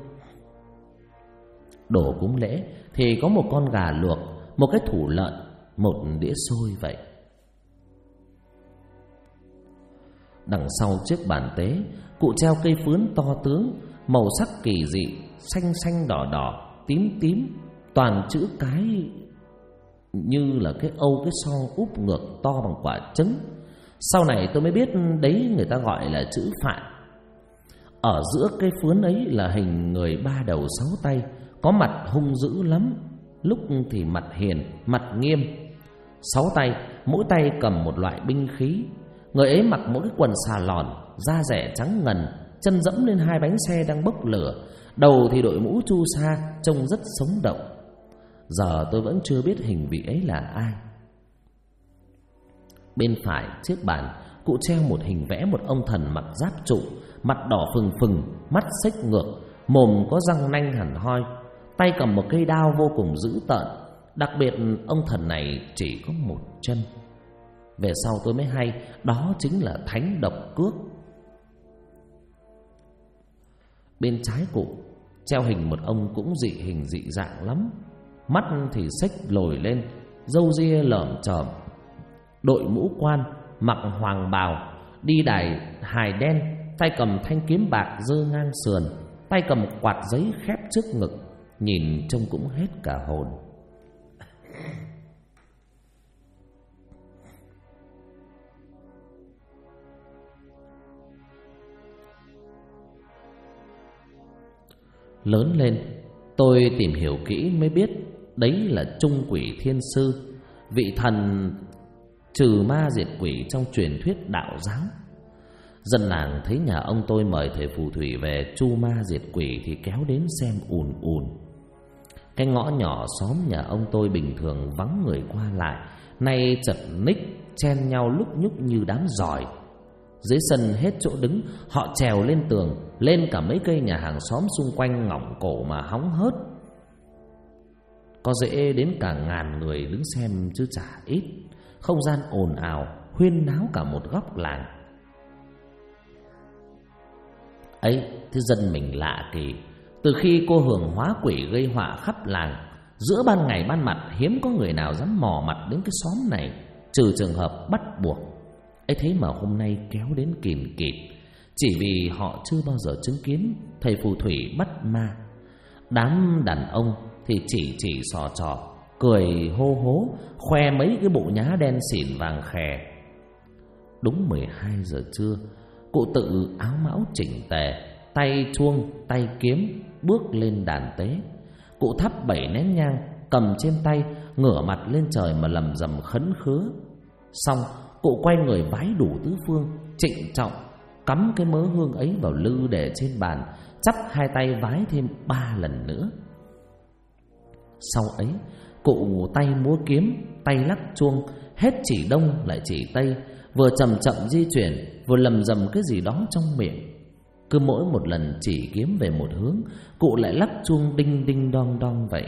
Đổ cúng lễ thì có một con gà luộc, một cái thủ lợn, một đĩa xôi vậy. Đằng sau chiếc bàn tế, cụ treo cây phướn to tướng, màu sắc kỳ dị, xanh xanh đỏ đỏ, tím tím, toàn chữ cái như là cái âu cái son úp ngược to bằng quả trứng. Sau này tôi mới biết đấy người ta gọi là chữ Phạn. Ở giữa cây phướn ấy là hình người 3 đầu 6 tay, có mặt hung dữ lắm, lúc thì mặt hiền, mặt nghiêm. 6 tay, mỗi tay cầm một loại binh khí. Người ấy mặc mỗi cái quần xà lòn, da rẻ trắng ngần, chân dẫm lên 2 bánh xe đang bốc lửa, đầu thì đội mũ chu sa, trông rất sống động. Giờ tôi vẫn chưa biết hình vị ấy là ai. Bên phải chiếc bàn, cụ treo một hình vẽ một ông thần mặc giáp trụ, mặt đỏ phừng phừng, mắt xếch ngược, mồm có răng nanh hẳn hoi, tay cầm một cây đao vô cùng dữ tợn. Đặc biệt ông thần này chỉ có một chân. Về sau tôi mới hay đó chính là Thánh Độc Cước. Bên trái cụ treo hình một ông cũng dị hình dị dạng lắm, mắt thì xếch lồi lên, râu ria lởm chởm, đội mũ quan, mặc hoàng bào, đi đài hài đen, tay cầm thanh kiếm bạc giơ ngang sườn, tay cầm quạt giấy khép trước ngực, nhìn trông cũng hết cả hồn. Lớn lên, tôi tìm hiểu kỹ mới biết đấy là Trung Quỷ Thiên Sư, vị thần trừ ma diệt quỷ trong truyền thuyết đạo giáo. Dân làng thấy nhà ông tôi mời thầy phù thủy về chu ma diệt quỷ thì kéo đến xem ùn ùn. Cái ngõ nhỏ xóm nhà ông tôi bình thường vắng người qua lại, nay chật ních chen nhau lúc nhúc như đám giỏi. Dưới sân hết chỗ đứng, họ trèo lên tường, lên cả mấy cây nhà hàng xóm xung quanh ngỏng cổ mà hóng hớt. Có dễ đến cả ngàn người đứng xem chứ chả ít. Không gian ồn ào, huyên náo cả một góc làng. Ấy, thế dân mình lạ kỳ. Từ khi cô Hường hóa quỷ gây họa khắp làng, giữa ban ngày ban mặt hiếm có người nào dám mò mặt đến cái xóm này, trừ trường hợp bắt buộc. ấy thế mà hôm nay kéo đến kìm kịt, chỉ vì họ chưa bao giờ chứng kiến thầy phù thủy bắt ma. Đám đàn ông thì chỉ sò trò, cười hô hố, khoe mấy cái bộ nhá đen xỉn vàng khè. Đúng 12 giờ trưa, cụ Tự áo mão chỉnh tề, tay chuông tay kiếm bước lên đàn tế. Cụ thắp 7 nén nhang, cầm trên tay, ngửa mặt lên trời mà lầm rầm khấn khứa. Xong, cụ quay người vái đủ tứ phương, trịnh trọng cắm cái mớ hương ấy vào lư để trên bàn, chắp hai tay vái thêm 3 lần nữa. Sau ấy, cụ tay múa kiếm, tay lắc chuông, hết chỉ đông lại chỉ tây, vừa chậm chậm di chuyển, vừa lầm rầm cái gì đó trong miệng. Cứ mỗi một lần chỉ kiếm về một hướng, cụ lại lắc chuông đinh đinh đong đong vậy.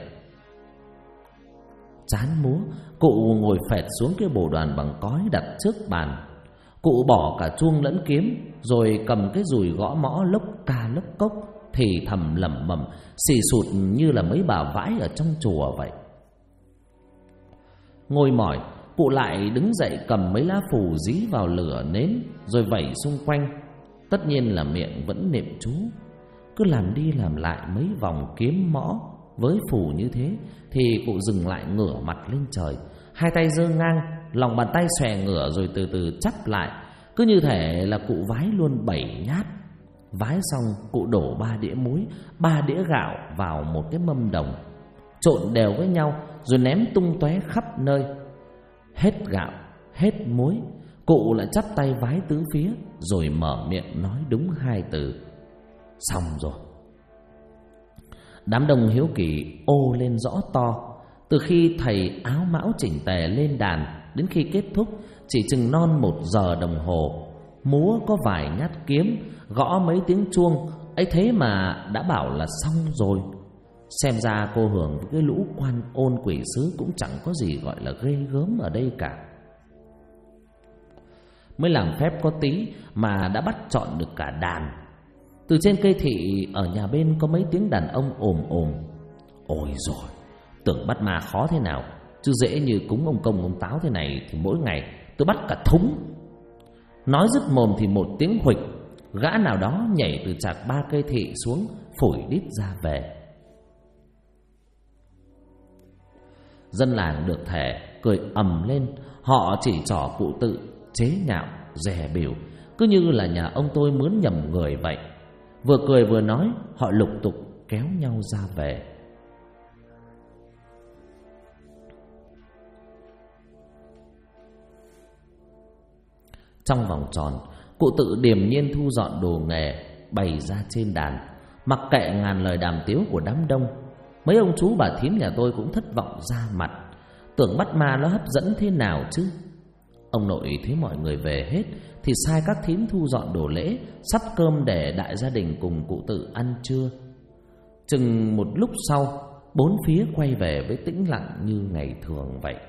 Chán múa, cụ ngồi phẹt xuống cái bồ đoàn bằng cói đặt trước bàn. Cụ bỏ cả chuông lẫn kiếm, rồi cầm cái dùi gõ mõ lốc ca lốc cốc, thì thầm lẩm bẩm, xì sụt như là mấy bà vãi ở trong chùa vậy. Ngồi mỏi, cụ lại đứng dậy cầm mấy lá phù dí vào lửa nến, rồi vẩy xung quanh. Tất nhiên là miệng vẫn niệm chú. Cứ làm đi làm lại mấy vòng kiếm mõ với phù như thế, thì cụ dừng lại ngửa mặt lên trời, hai tay giơ ngang, lòng bàn tay xòe ngửa rồi từ từ chắp lại, cứ như thể là cụ vái luôn 7 nhát. Vái xong, cụ đổ 3 đĩa muối, 3 đĩa gạo vào một cái mâm đồng, trộn đều với nhau rồi ném tung tóe khắp nơi. Hết gạo, hết muối, cụ lại chắp tay vái tứ phía, rồi mở miệng nói đúng 2 từ: xong rồi. Đám đông hiếu kỳ ô lên rõ to. Từ khi thầy áo mão chỉnh tề lên đàn đến khi kết thúc chỉ chừng non 1 giờ đồng hồ. Múa có vài nhát kiếm, gõ mấy tiếng chuông, ấy thế mà đã bảo là xong rồi. Xem ra cô Hường với cái lũ quan ôn quỷ sứ cũng chẳng có gì gọi là ghê gớm ở đây cả. Mới làm phép có tí mà đã bắt chọn được cả đàn. Từ trên cây thị ở nhà bên có mấy tiếng đàn ông ồm ồm: ôi rồi, tưởng bắt ma khó thế nào, chứ dễ như cúng ông công ông táo thế này thì mỗi ngày tôi bắt cả thúng. Nói dứt mồm thì một tiếng huỵch, gã nào đó nhảy từ chạc 3 cây thị xuống, phủi đít ra về. Dân làng được thể cười ầm lên, họ chỉ trỏ cụ Tự, chế nhạo, dè bỉu, cứ như là nhà ông tôi mướn nhầm người vậy. Vừa cười vừa nói, họ lục tục kéo nhau ra về. Trong vòng tròn, cụ Tự điềm nhiên thu dọn đồ nghề bày ra trên đàn, mặc kệ ngàn lời đàm tiếu của đám đông. Mấy ông chú bà thím nhà tôi cũng thất vọng ra mặt, tưởng bắt ma nó hấp dẫn thế nào chứ. Ông nội thấy mọi người về hết thì sai các thím thu dọn đồ lễ, sắp cơm để đại gia đình cùng cụ Tự ăn trưa. Chừng một lúc sau, 4 phía quay về với tĩnh lặng như ngày thường vậy.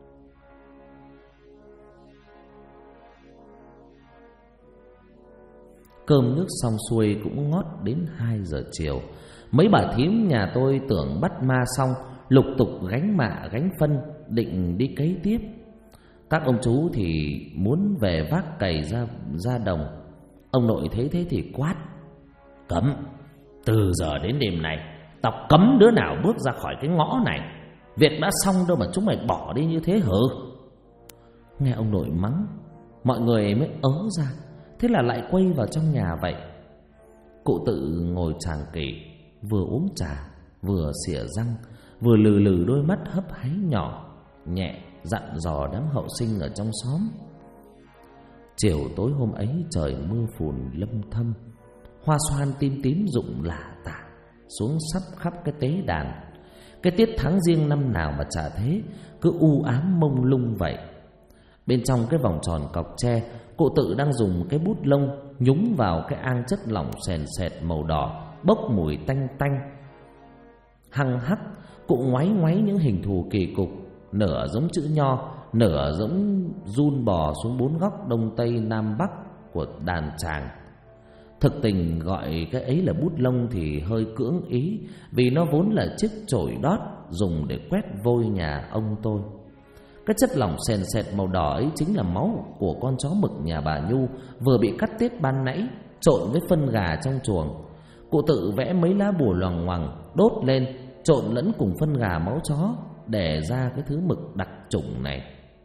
Cơm nước xong xuôi cũng ngót đến 2 giờ chiều. Mấy bà thím nhà tôi tưởng bắt ma xong, lục tục gánh mạ gánh phân định đi cấy tiếp. Các ông chú thì muốn về vác cày ra đồng. Ông nội thấy thế thì quát: cấm, từ giờ đến đêm này tao cấm đứa nào bước ra khỏi cái ngõ này. Việc đã xong đâu mà chúng mày bỏ đi như thế hử? Nghe ông nội mắng, mọi người mới ớ ra, thế là lại quay vào trong nhà vậy. Cụ Tự ngồi tràng kỷ, vừa uống trà, vừa xỉa răng, vừa lừ lừ đôi mắt hấp háy nhỏ, nhẹ dặn dò đám hậu sinh ở trong xóm. Chiều tối hôm ấy trời mưa phùn lâm thâm, hoa xoan tím tím rụng lả tả xuống sắp khắp cái tế đàn. Cái tiết tháng Giêng năm nào mà chả thế, cứ u ám mông lung vậy. Bên trong cái vòng tròn cọc tre, cụ Tự đang dùng cái bút lông nhúng vào cái ang chất lỏng sền sệt màu đỏ, bốc mùi tanh tanh. Hăng hắc, cụ ngoáy ngoáy những hình thù kỳ cục, nửa giống chữ nho, nửa giống giun bò xuống 4 góc đông tây nam bắc của đàn tràng. Thực tình gọi cái ấy là bút lông thì hơi cưỡng ý, vì nó vốn là chiếc chổi đót dùng để quét vôi nhà ông tôi. Cái chất lỏng sền sệt màu đỏ ấy chính là máu của con chó mực nhà bà Nhu vừa bị cắt tiết ban nãy, trộn với phân gà trong chuồng. Cụ tự vẽ mấy lá bùa loằng ngoằng đốt lên, trộn lẫn cùng phân gà máu chó để ra cái thứ mực đặc chủng này.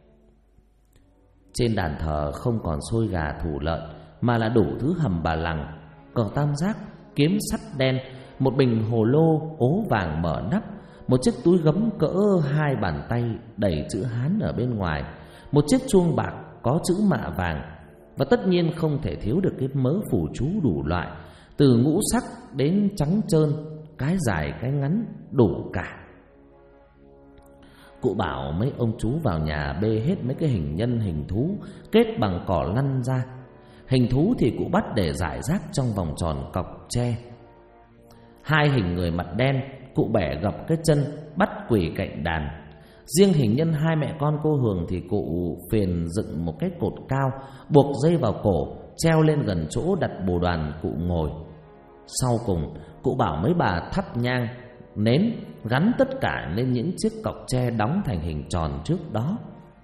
Trên đàn thờ không còn xôi gà thủ lợn, mà là đủ thứ hầm bà lằng, cờ tam giác, kiếm sắt đen, một bình hồ lô ố vàng mở nắp, một chiếc túi gấm cỡ 2 bàn tay đầy chữ Hán ở bên ngoài, một chiếc chuông bạc có chữ mạ vàng, và tất nhiên không thể thiếu được cái mớ phù chú đủ loại, từ ngũ sắc đến trắng trơn, cái dài cái ngắn đủ cả. Cụ bảo mấy ông chú vào nhà bê hết mấy cái hình nhân hình thú kết bằng cỏ lăn ra. Hình thú thì cụ bắt để rải rác trong vòng tròn cọc tre. 2 hình người mặt đen cụ bẻ gập cái chân bắt quỳ cạnh đàn. Riêng hình nhân 2 mẹ con cô Hường thì cụ phiền dựng một cái cột cao, buộc dây vào cổ, treo lên gần chỗ đặt bồ đoàn cụ ngồi. Sau cùng cụ bảo mấy bà thắp nhang nến gắn tất cả lên những chiếc cọc tre đóng thành hình tròn trước đó.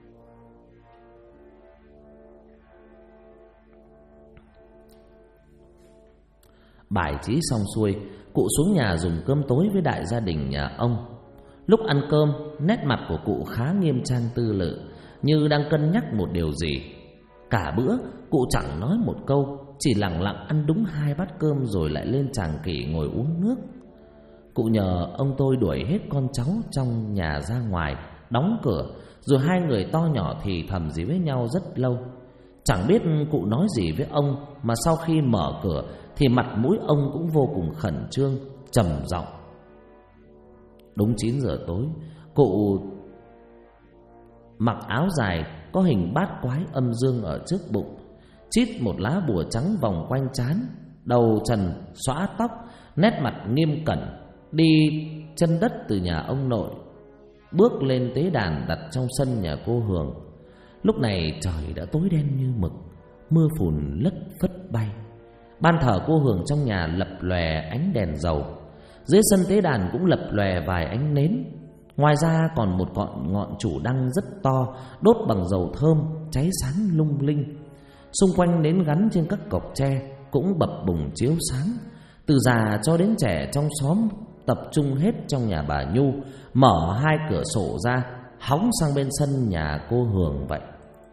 Bài trí xong xuôi, cụ xuống nhà dùng cơm tối với đại gia đình nhà ông. Lúc ăn cơm, nét mặt của cụ khá nghiêm trang tư lự, như đang cân nhắc một điều gì. Cả bữa cụ chẳng nói một câu, chỉ lặng lặng ăn đúng 2 bát cơm rồi lại lên tràng kỷ ngồi uống nước. Cụ nhờ ông tôi đuổi hết con cháu trong nhà ra ngoài, đóng cửa, rồi 2 người to nhỏ thì thầm gì với nhau rất lâu. Chẳng biết cụ nói gì với ông, mà sau khi mở cửa thì mặt mũi ông cũng vô cùng khẩn trương, trầm giọng. Đúng 9 giờ tối, cụ mặc áo dài có hình bát quái âm dương ở trước bụng, chít một lá bùa trắng vòng quanh trán, đầu trần xõa tóc, nét mặt nghiêm cẩn, đi chân đất từ nhà ông nội, bước lên tế đàn đặt trong sân nhà cô Hường. Lúc này trời đã tối đen như mực, mưa phùn lất phất bay. Ban thờ cô Hường trong nhà lập lòe ánh đèn dầu, dưới sân tế đàn cũng lập lòe vài ánh nến. Ngoài ra còn một ngọn chủ đăng rất to, đốt bằng dầu thơm, cháy sáng lung linh. Xung quanh nến gắn trên các cọc tre cũng bập bùng chiếu sáng. Từ già cho đến trẻ trong xóm tập trung hết trong nhà bà Nhu, mở 2 cửa sổ ra, hóng sang bên sân nhà cô Hường vậy.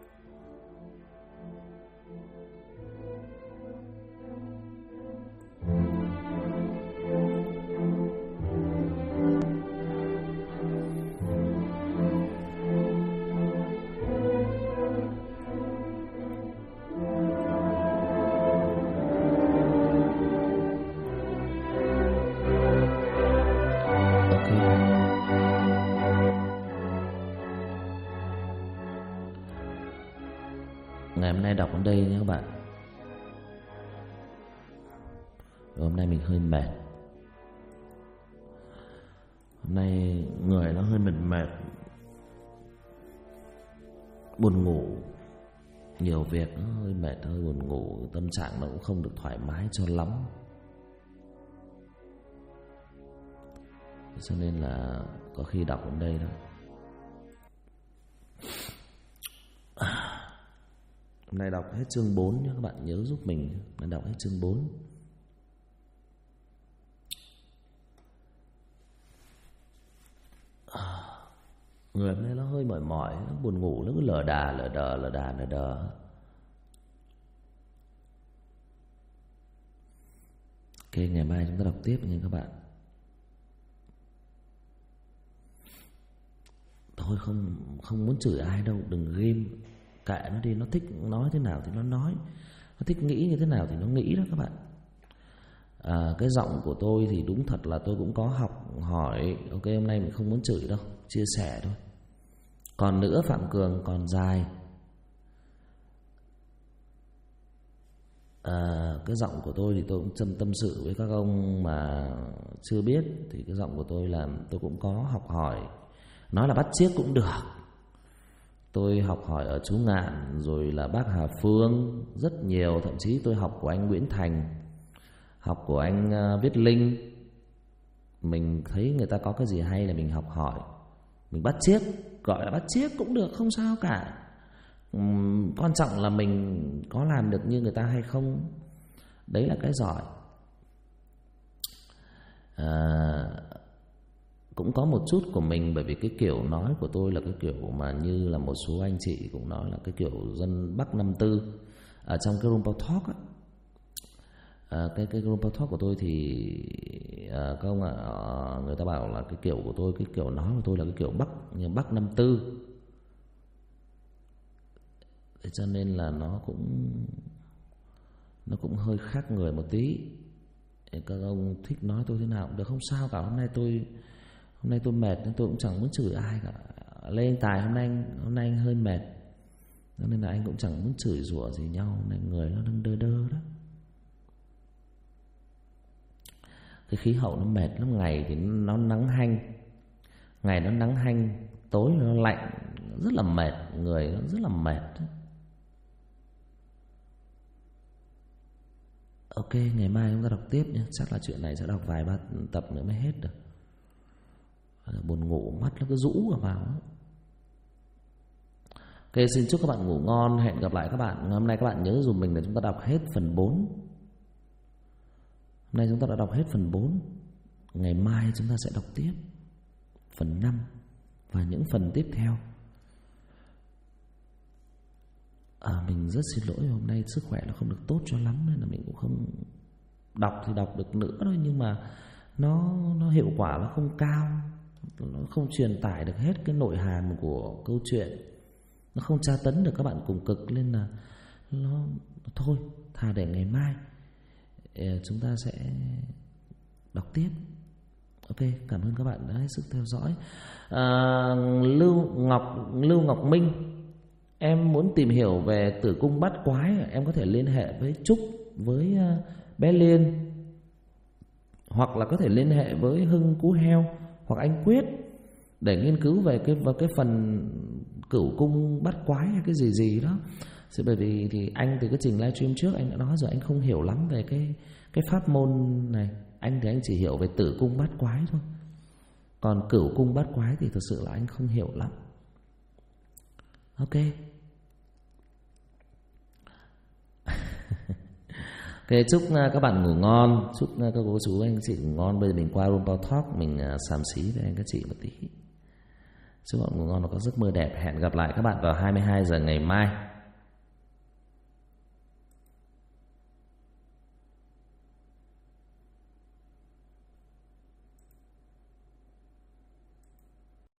Ngày hôm nay đọc đến đây nha các bạn. Hôm nay mình hơi mệt. Hôm nay người nó hơi mệt, buồn ngủ, nhiều việc nó hơi mệt, hơi buồn ngủ, tâm trạng nó cũng không được thoải mái cho lắm. Cho nên là có khi đọc đến đây đó. Hôm nay đọc hết chương 4 nhé các bạn, nhớ giúp mình. Hôm nay đọc hết chương 4. Người hôm nay nó hơi mỏi mỏi, nó buồn ngủ, nó cứ lờ đờ. Ok, ngày mai chúng ta đọc tiếp nha các bạn. Thôi không muốn chửi ai đâu, đừng ghim, kệ nó đi, nó thích nói thế nào thì nó nói, nó thích nghĩ như thế nào thì nó nghĩ đó các bạn. Cái giọng của tôi thì đúng thật là tôi cũng có học hỏi. Ok, hôm nay mình không muốn chửi đâu, chia sẻ thôi. Còn nữa, Phạm Cường còn dài. Cái giọng của tôi thì tôi cũng tâm sự với các ông mà chưa biết. Thì cái giọng của tôi là tôi cũng có học hỏi. Nói là bắt chước cũng được. Tôi học hỏi ở chú Ngạn, rồi là bác Hà Phương rất nhiều. Thậm chí tôi học của anh Nguyễn Thành. học của anh Viết Linh. Mình thấy người ta có cái gì hay là mình học hỏi, mình bắt chước, gọi là bắt chước cũng được, không sao cả. Quan trọng là mình có làm được như người ta hay không, đấy là cái giỏi. Cũng có một chút của mình, bởi vì cái kiểu nói của tôi là cái kiểu mà như là một số anh chị cũng nói là cái kiểu dân Bắc 54. Ở trong cái Room Talk á, cái Room Talk của tôi thì các ông ạ, người ta bảo là cái kiểu của tôi, cái kiểu nói của tôi là cái kiểu Bắc 54. Thế cho nên là nó cũng hơi khác người một tí. Các ông thích nói tôi thế nào cũng được, không sao cả. Hôm nay tôi mệt nên tôi cũng chẳng muốn chửi ai cả. Lê Anh Tài hôm nay anh hơi mệt, nên là anh cũng chẳng muốn chửi rủa gì nhau. Hôm nay người nó đang đơ đó. Cái khí hậu nó mệt lắm. Ngày thì nó nắng hanh, tối nó lạnh, rất là mệt, người nó rất là mệt. Ok, ngày mai chúng ta đọc tiếp nhé. Chắc là chuyện này sẽ đọc vài ba tập nữa mới hết được. Buồn ngủ, mắt nó cứ rũ vào. Ok, xin chúc các bạn ngủ ngon. Hẹn gặp lại các bạn. Hôm nay các bạn nhớ dùm mình là chúng ta đọc hết phần 4. Hôm nay chúng ta đã đọc hết phần 4. Ngày mai chúng ta sẽ đọc tiếp phần 5 và những phần tiếp theo. Mình rất xin lỗi, hôm nay sức khỏe nó không được tốt cho lắm, nên là mình cũng không đọc thì đọc được nữa thôi, nhưng mà nó hiệu quả nó không cao, nó không truyền tải được hết cái nội hàm của câu chuyện, nó không tra tấn được các bạn cùng cực, nên là nó thôi, thà để ngày mai chúng ta sẽ đọc tiếp. Ok, cảm ơn các bạn đã hết sức theo dõi. Lưu Ngọc Minh, em muốn tìm hiểu về tử cung bát quái, em có thể liên hệ với Trúc, với bé Liên, hoặc là có thể liên hệ với Hưng Cú Heo hoặc anh Quyết để nghiên cứu về cái phần cửu cung bát quái hay cái gì đó. Bởi vì thì anh từ cái trình livestream trước anh đã nói rồi, anh không hiểu lắm về cái pháp môn này. Anh thì anh chỉ hiểu về tử cung bát quái thôi, còn cửu cung bát quái thì thực sự là anh không hiểu lắm. Ok. Ok, chúc các bạn ngủ ngon, chúc các cô chú anh chị ngủ ngon. Bây giờ mình qua Room Talk, mình xàm xí với anh các chị một tí. Chúc bạn ngủ ngon và có giấc mơ đẹp. Hẹn gặp lại các bạn vào 22 giờ ngày mai.